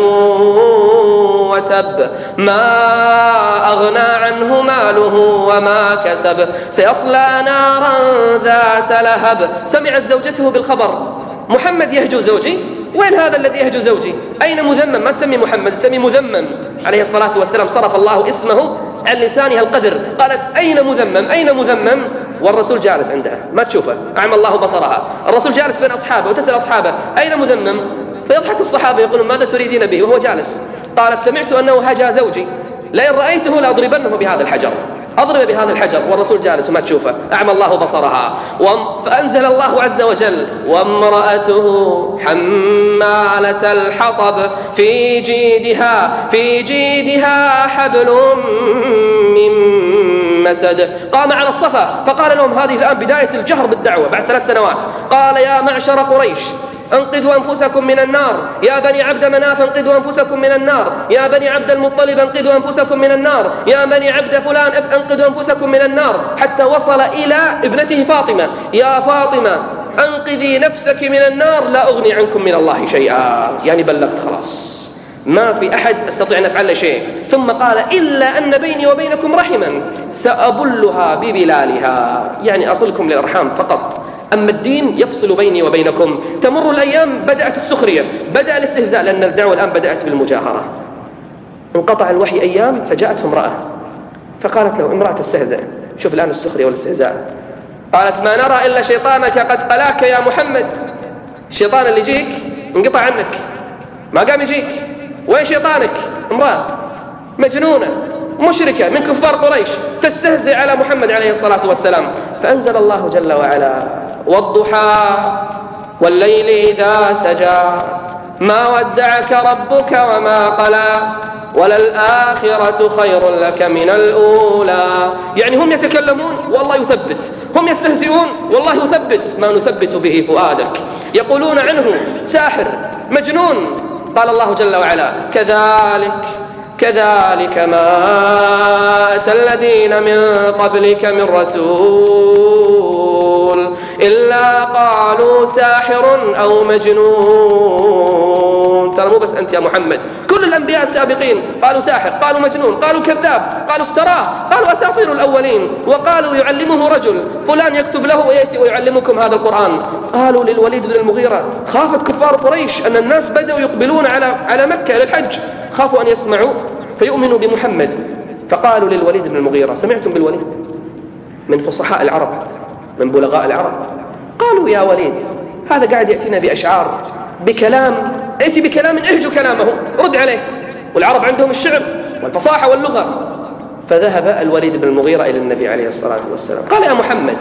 Speaker 3: وتب، ما أغنى عنه ماله وما كسب، سيصلى نارا ذات لهب. سمعت زوجته بالخبر: محمد يهجو زوجي، وين هذا الذي يهجو زوجي؟ أين مذمم؟ ما تسمي محمد، تسمي مذمم عليه الصلاة والسلام. صرف الله اسمه عن لسانها القذر. قالت: أين مذمم؟ أين مذمم؟ والرسول جالس عندها، ما تشوفه، أعمى الله بصرها. الرسول جالس بين أصحابه وتسأل أصحابه: أين مذمم؟ فيضحك الصحابة يقولون: ماذا تريدين به وهو جالس؟ قالت: سمعت أنه هجا زوجي، لئن رأيته لأضربنه بهذا الحجر، أضرب بهذا الحجر، والرسول جالس وما تشوفه، أعمى الله بصرها. فأنزل الله عز وجل: وامرأته حمالة الحطب في جيدها حبل من مسد. قام على الصفا فقال لهم: هذه الآن بداية الجهر بالدعوة بعد 3 سنوات. قال: يا معشر قريش، انقذوا أنفسكم من النار، يا بني عبد مناف انقذوا أنفسكم من النار، يا بني عبد المطلب انقذوا أنفسكم من النار، يا بني عبد فلان انقذوا أنفسكم من النار، حتى وصل إلى ابنته فاطمة: يا فاطمة انقذي نفسك من النار، لا أغني عنكم من الله شيئا. بلغت خلاص، ما في أحد أستطيع أن أفعل شيء. ثم قال: إلا أن بيني وبينكم رحما سأبلها ببلالها، أصلكم للأرحام فقط، أما الدين يفصل بيني وبينكم. تمر الأيام، بدأت السخرية، بدأ الاستهزاء، لأن الدعوة الآن بدأت بالمجاهرة. انقطع الوحي أيام، فجاءته امرأة فقالت له، امرأة تستهزئ، شوف الآن السخرية والاستهزاء، قالت: ما نرى إلا شيطانك قد قلاك يا محمد. الشيطان اللي يجيك انقطع عنك، ما قام يجيك، وين شيطانك؟ امرأة مجنونة مشركة من كفار قريش تستهزئ على محمد عليه الصلاة والسلام. فأنزل الله جل وعلا: والضحى والليل إذا سجى، ما ودعك ربك وما قلى، وللآخرة خير لك من الأولى. هم يتكلمون والله يثبت، هم يستهزئون والله يثبت، ما نثبت به فؤادك. يقولون عنه ساحر مجنون، قال الله جل وعلا: كذلك ما أتى الذين من قبلك من رسول إلا قالوا ساحر أو مجنون. ترى مو بس أنت يا محمد، كل الأنبياء السابقين قالوا ساحر، قالوا مجنون، قالوا كذاب، قالوا افتراه، قالوا أساطير الأولين، وقالوا يعلمه رجل فلان يكتب له ويأتي ويعلمكم هذا القرآن. قالوا للوليد بن المغيرة، خافت كفار قريش أن الناس بدأوا يقبلون على مكة للحج، خافوا أن يسمعوا فيؤمنوا بمحمد. فقالوا للوليد بن المغيرة: سمعتم بالوليد؟ من فصحاء العرب، من بلغاء العرب. قالوا: يا وليد، هذا قاعد يأتينا بأشعار، بكلام، ائتي بكلام اهجو كلامه، رد عليه. والعرب عندهم الشعر والفصاحة واللغة. فذهب الوليد بن المغيرة إلى النبي عليه الصلاة والسلام، قال: يا محمد،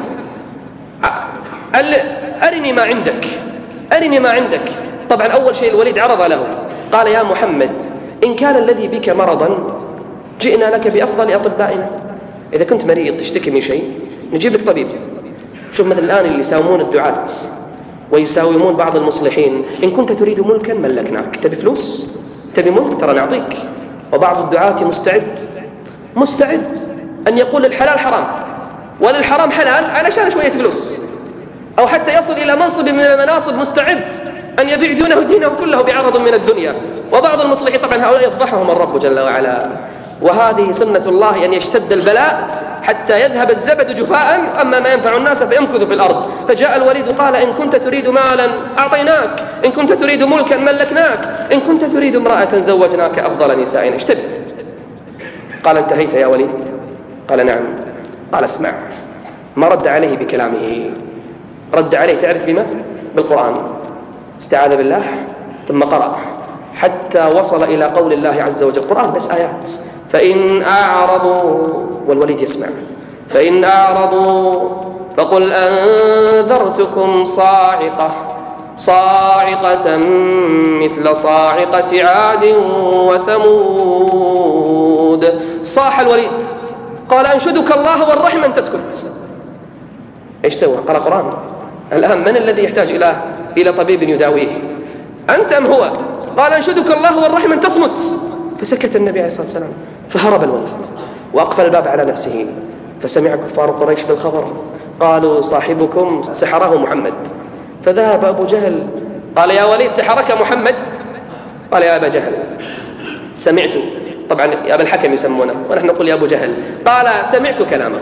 Speaker 3: أرني ما عندك. طبعا أول شيء الوليد عرض له قال يا محمد إن كان الذي بك مرضا جئنا لك بأفضل أطبائنا. إذا كنت مريض تشتكي من شيء نجيب لك طبيب. شوف مثل الآن اللي يساومون الدعاة ويساومون بعض المصلحين، إن كنت تريد ملكا ملكناك، تبي فلوس تبي ملك ترى نعطيك. وبعض الدعاة مستعد أن يقول الحلال حرام وللحرام حلال علشان شوية فلوس، أو حتى يصل إلى منصب من المناصب مستعد أن يبيع دينه كله بعرض من الدنيا. وبعض المصلحين طبعا هؤلاء يفضحهم الرب جل وعلا، وهذه سنة الله أن يشتد البلاء حتى يذهب الزبد جفاء، أما ما ينفع الناس فيمكث في الأرض. فجاء الوليد قال إن كنت تريد مالا أعطيناك، إن كنت تريد ملكا ملكناك، إن كنت تريد امرأة زوجناك أفضل نسائنا. اشتد. قال انتهيت يا وليد؟ قال نعم. قال اسمع، ما رد عليه بكلامه، رد عليه تعرف بما؟ بالقرآن. استعاذ بالله ثم قرأ حتى وصل إلى قول الله عز وجل، القرآن بس آيات. فإن أعرضوا، والوليد يسمع، فإن أعرضوا فقل أنذرتكم صاعقة مثل صاعقة عاد وثمود. صاح الوليد قال أنشدك الله والرحمة أن تسكت. إيش سوى؟ قرأ قرآن. الآن من الذي يحتاج إلى طبيب يداويه؟ أنت أم هو؟ قال أنشدك الله والرحمة أن تصمت. فسكت النبي عليه الصلاة والسلام، فهرب الولد وأقفل الباب على نفسه. فسمع كفار قريش بالخبر، قالوا صاحبكم سحره محمد. فذهب أبو جهل قال يا وليد سحرك محمد؟ قال يا أبا جهل سمعت، طبعا يا أبا الحكم يسمونه ونحن نقول يا أبو جهل، قال سمعت كلامه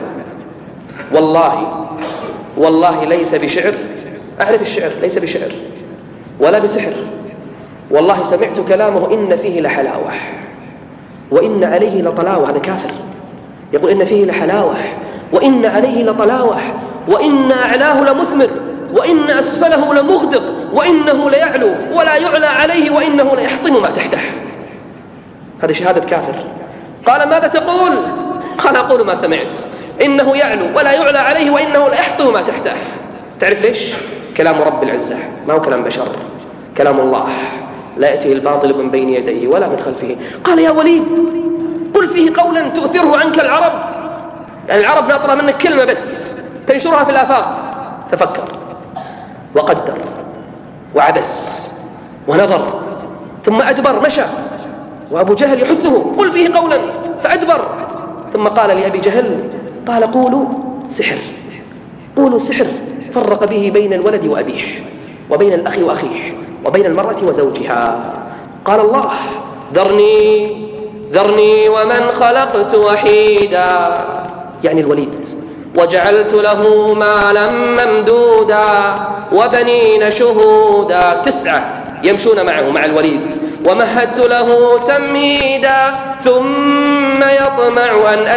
Speaker 3: والله ليس بشعر، أعرف الشعر ليس بشعر ولا بسحر، والله سمعت كلامه إن فيه لحلاوة وإن عليه لطلاوة. هذا كافر يقول إن فيه لحلاوة وإن عليه لطلاوة وإن أعلاه لمثمر وإن أسفله لمغدق وإنه ليعلو ولا يعلى عليه وإنه ليحطم ما تحته. هذه شهادة كافر. قال ماذا تقول؟ قال أقول ما سمعت، إنه يعلو ولا يعلى عليه وإنه ليحطم ما تحته. تعرف ليش؟ كلام رب العزة، ما هو كلام بشر، كلام الله لا يأتيه الباطل من بين يديه ولا من خلفه. قال يا وليد قل فيه قولا تؤثره عنك العرب، يعني العرب ناطرة منك كلمة بس تنشرها في الآفاق. تفكر وقدر وعبس ونظر ثم أدبر مشى، وأبو جهل يحثه قل فيه قولا، فأدبر. ثم قال لأبي جهل، قال قولوا سحر فرق به بين الولد وأبيه وبين الأخ وأخيه وبين المرأة وزوجها. قال الله ذرني ومن خلقت وحيدا، يعني الوليد، وجعلت له مالا ممدودا وبنين شهودا، 9 يمشون معه مع الوليد، ومهدت له تمهيدا ثم يطمع أن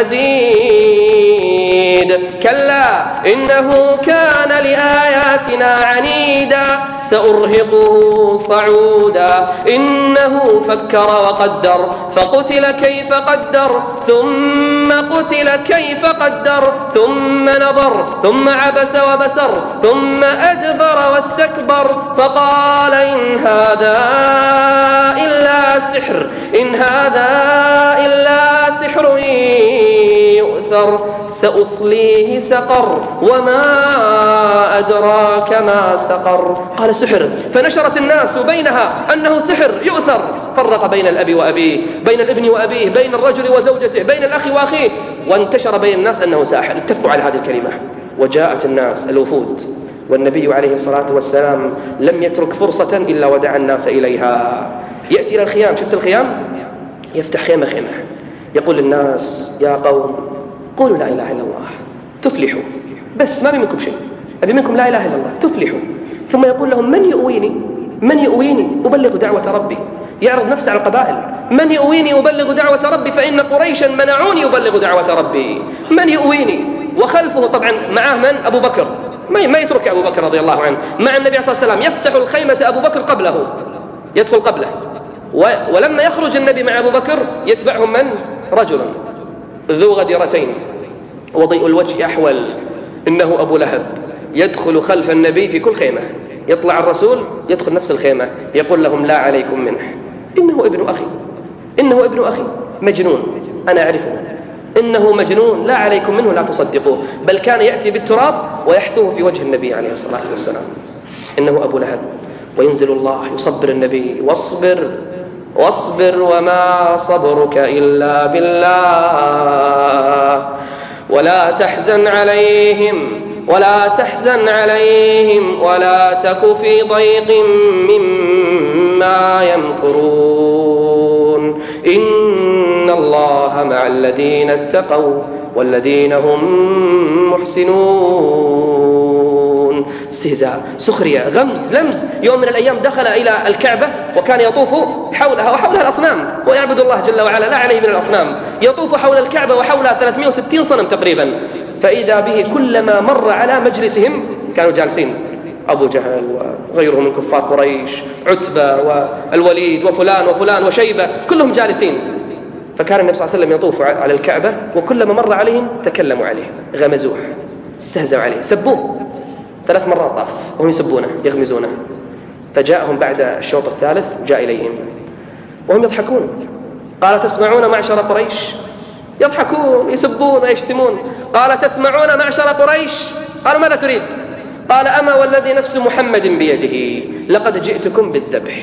Speaker 3: أزيد كلا إنه كان لآياتنا عنيدا سأرهقه صعودا إنه فكر وقدر فقتل كيف قدر ثم قتل كيف قدر ثم نظر ثم عبس وبسر ثم أدبر واستكبر فقال إن هذا إلا سحر يؤثر سأصليه سقر وما أدراك ما سقر. قال سحر، فنشرت الناس بينها أنه سحر يؤثر، فرق بين الأب وأبيه، بين الابن وأبيه، بين الرجل وزوجته، بين الأخ وأخيه، وانتشر بين الناس أنه ساحر. اتفقوا على هذه الكلمة وجاءت الناس الوفود، والنبي عليه الصلاة والسلام لم يترك فرصة إلا ودعا الناس إليها. يأتي إلى الخيام، شفت الخيام؟ يفتح خيمة يقول للناس يا قوم قولوا لا إله إلا الله تفلحوا، بس ما منكم شيء، أبي منكم لا إله إلا الله تفلحوا. ثم يقول لهم من يؤويني أبلغ دعوة ربي، يعرض نفسه على القبائل، من يؤويني أبلغ دعوة ربي فإن قريشا منعوني أبلغ دعوة ربي، من يؤويني؟ وخلفه طبعا معه من؟ أبو بكر، ما يترك أبو بكر رضي الله عنه مع النبي صلى الله عليه وسلم، يفتح الخيمة أبو بكر قبله، يدخل قبله، ولما يخرج النبي مع أبو بكر يتبعهم من؟ رجل ذو غديرتين وضيء الوجه أحول، إنه أبو لهب، يدخل خلف النبي في كل خيمة، يطلع الرسول يدخل نفس الخيمة، يقول لهم لا عليكم منه إنه ابن أخي مجنون، أنا أعرفه، إنه مجنون، لا عليكم منه، لا تصدقوه. بل كان يأتي بالتراب ويحثوه في وجه النبي عليه الصلاة والسلام. إنه أبو لهب. وينزل الله يصبر النبي: واصبر وما صبرك إلا بالله ولا تحزن عليهم ولا تك في ضيق مما يمكرون إن الله مع الذين اتقوا والذين هم محسنون. استهزاء، سخرية، غمز، لمز. يوم من الأيام دخل إلى الكعبة وكان يطوف حولها وحولها الأصنام، ويعبد الله جل وعلا، لا عليه من الأصنام. يطوف حول الكعبة وحولها 360 صنم تقريبا. فإذا به كلما مر على مجلسهم، كانوا جالسين أبو جهل وغيرهم من كفار قريش، عتبة والوليد وفلان وشيبة، كلهم جالسين. فكان النبي صلى الله عليه وسلم يطوف على الكعبة، وكلما مر عليهم تكلموا عليه، غمزوه، استهزأوا عليه، سبوه. 3 مرات طاف وهم يسبونه يغمزونه. فجاءهم بعد الشوط الثالث، جاء إليهم وهم يضحكون. قال: تسمعون معشر قريش؟ يضحكون، يسبون ويشتمون. قال: تسمعون معشر قريش؟ قالوا: ماذا تريد؟ قال: أما والذي نفس محمد بيده لقد جئتكم بالذبح.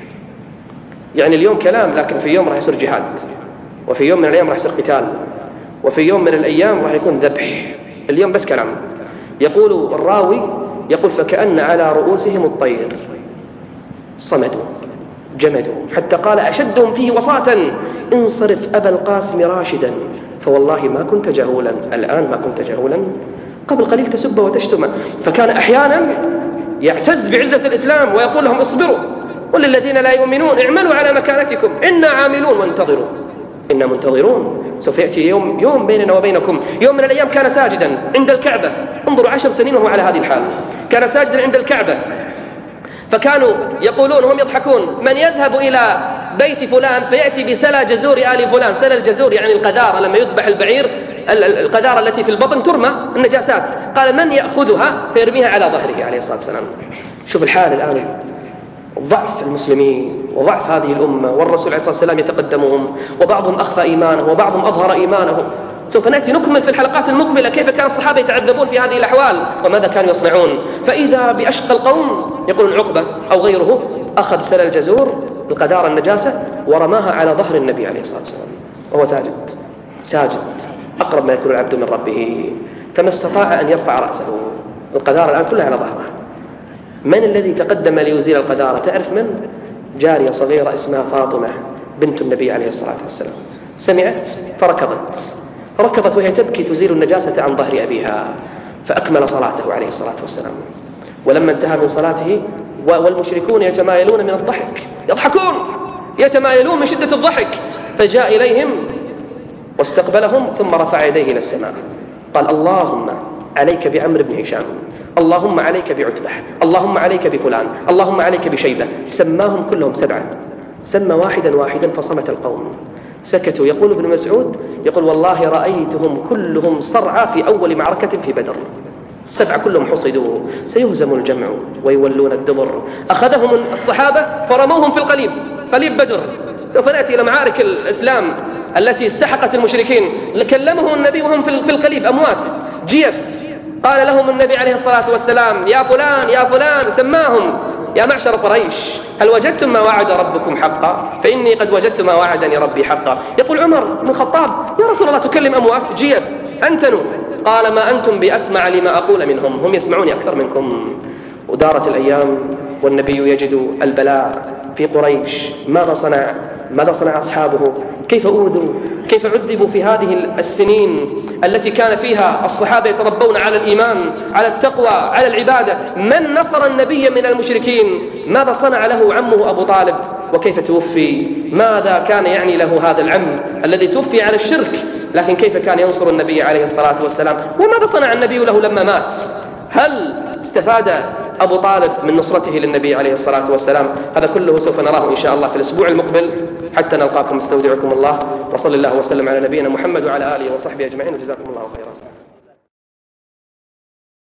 Speaker 3: يعني اليوم كلام، لكن في يوم راح يصير جهاد، وفي يوم من الأيام راح يصير قتال، وفي يوم من الأيام راح يكون ذبح. اليوم بس كلام. يقول الراوي، يقول: فكأن على رؤوسهم الطير، صمدوا جمدوا، حتى قال أشدهم فيه وصاة: انصرف أبا القاسم راشدا، فوالله ما كنت جهولا، الآن ما كنت جهولا، قبل قليل تسب وتشتم. فكان أحيانا يعتز بعزة الإسلام ويقول لهم: اصبروا، وللذين لا يؤمنون اعملوا على مكانتكم إنا عاملون وانتظروا إنا منتظرون. سوف يأتي يوم بيننا وبينكم. يوم من الأيام كان ساجدا عند الكعبة، انظروا 10 سنين وهو على هذه الحال، كان ساجدا عند الكعبة. فكانوا يقولون وهم يضحكون: من يذهب إلى بيت فلان فيأتي بسلى جزور آل فلان. سلى الجزور يعني القذارة، لما يذبح البعير القذارة التي في البطن ترمى النجاسات. قال: من يأخذها فيرميها على ظهره عليه الصلاة والسلام. شوف الحال الآن، ضعف المسلمين وضعف هذه الأمة، والرسول عليه الصلاة والسلام يتقدمهم، وبعضهم أخفى إيمانه وبعضهم أظهر إيمانه. سوف نأتي نكمل في الحلقات المقبلة كيف كان الصحابة يتعذبون في هذه الأحوال وماذا كانوا يصنعون. فإذا بأشقى القوم، يقولون عقبة أو غيره، أخذ سلى الجزور القذارة النجاسة ورماها على ظهر النبي عليه الصلاة والسلام وهو ساجد أقرب ما يكون العبد من ربه، فما استطاع أن يرفع رأسه. القذارة الآن كلها على ظهره. من الذي تقدم ليزيل القذارة؟ تعرف من؟ جارية صغيرة اسمها فاطمة بنت النبي عليه الصلاة والسلام. سمعت فركضت وهي تبكي تزيل النجاسة عن ظهر أبيها، فأكمل صلاته عليه الصلاة والسلام. ولما انتهى من صلاته والمشركون يتمايلون من الضحك، يضحكون يتمايلون من شدة الضحك، فجاء إليهم واستقبلهم ثم رفع يديه إلى السماء، قال: اللهم عليك بعمرو بن هشام، اللهم عليك بعتبة، اللهم عليك بفلان، اللهم عليك بشيبة. سماهم كلهم 7، سمى واحدا فصمت القوم، سكتوا. يقول ابن مسعود، يقول: والله رأيتهم كلهم صرعى في أول معركة في بدر، 7 كلهم حصدوا. سيهزم الجمع ويولون الدبر. أخذهم الصحابة فرموهم في قليب بدر. سوف نأتي إلى معارك الإسلام التي سحقت المشركين. كلمهم النبي وهم في القليب أموات جيف. قال لهم النبي عليه الصلاة والسلام: يا فلان، سماهم: يا معشر قريش، هل وجدتم ما وعد ربكم حقا؟ فإني قد وجدت ما وعدني ربي حقا. يقول عمر بن الخطاب: يا رسول الله تكلم أموات جيف أنتنوا. قال: ما أنتم بأسمع لما أقول منهم، هم يسمعوني أكثر منكم. ودارت الأيام والنبي يجد البلاء في قريش. ماذا صنع أصحابه؟ كيف أوذوا؟ كيف عذبوا في هذه السنين التي كان فيها الصحابة يتربون على الإيمان، على التقوى، على العبادة؟ من نصر النبي من المشركين؟ ماذا صنع له عمه أبو طالب؟ وكيف توفي؟ ماذا كان يعني له هذا العم الذي توفي على الشرك، لكن كيف كان ينصر النبي عليه الصلاة والسلام؟ وماذا صنع النبي له لما مات؟ هل استفاد أبو طالب من نصرته للنبي عليه الصلاة والسلام؟ هذا كله سوف نراه إن شاء الله في الأسبوع المقبل. حتى نلقاكم استودعكم الله، وصلى الله وسلم على نبينا محمد وعلى آله وصحبه أجمعين، وجزاكم الله خيرا.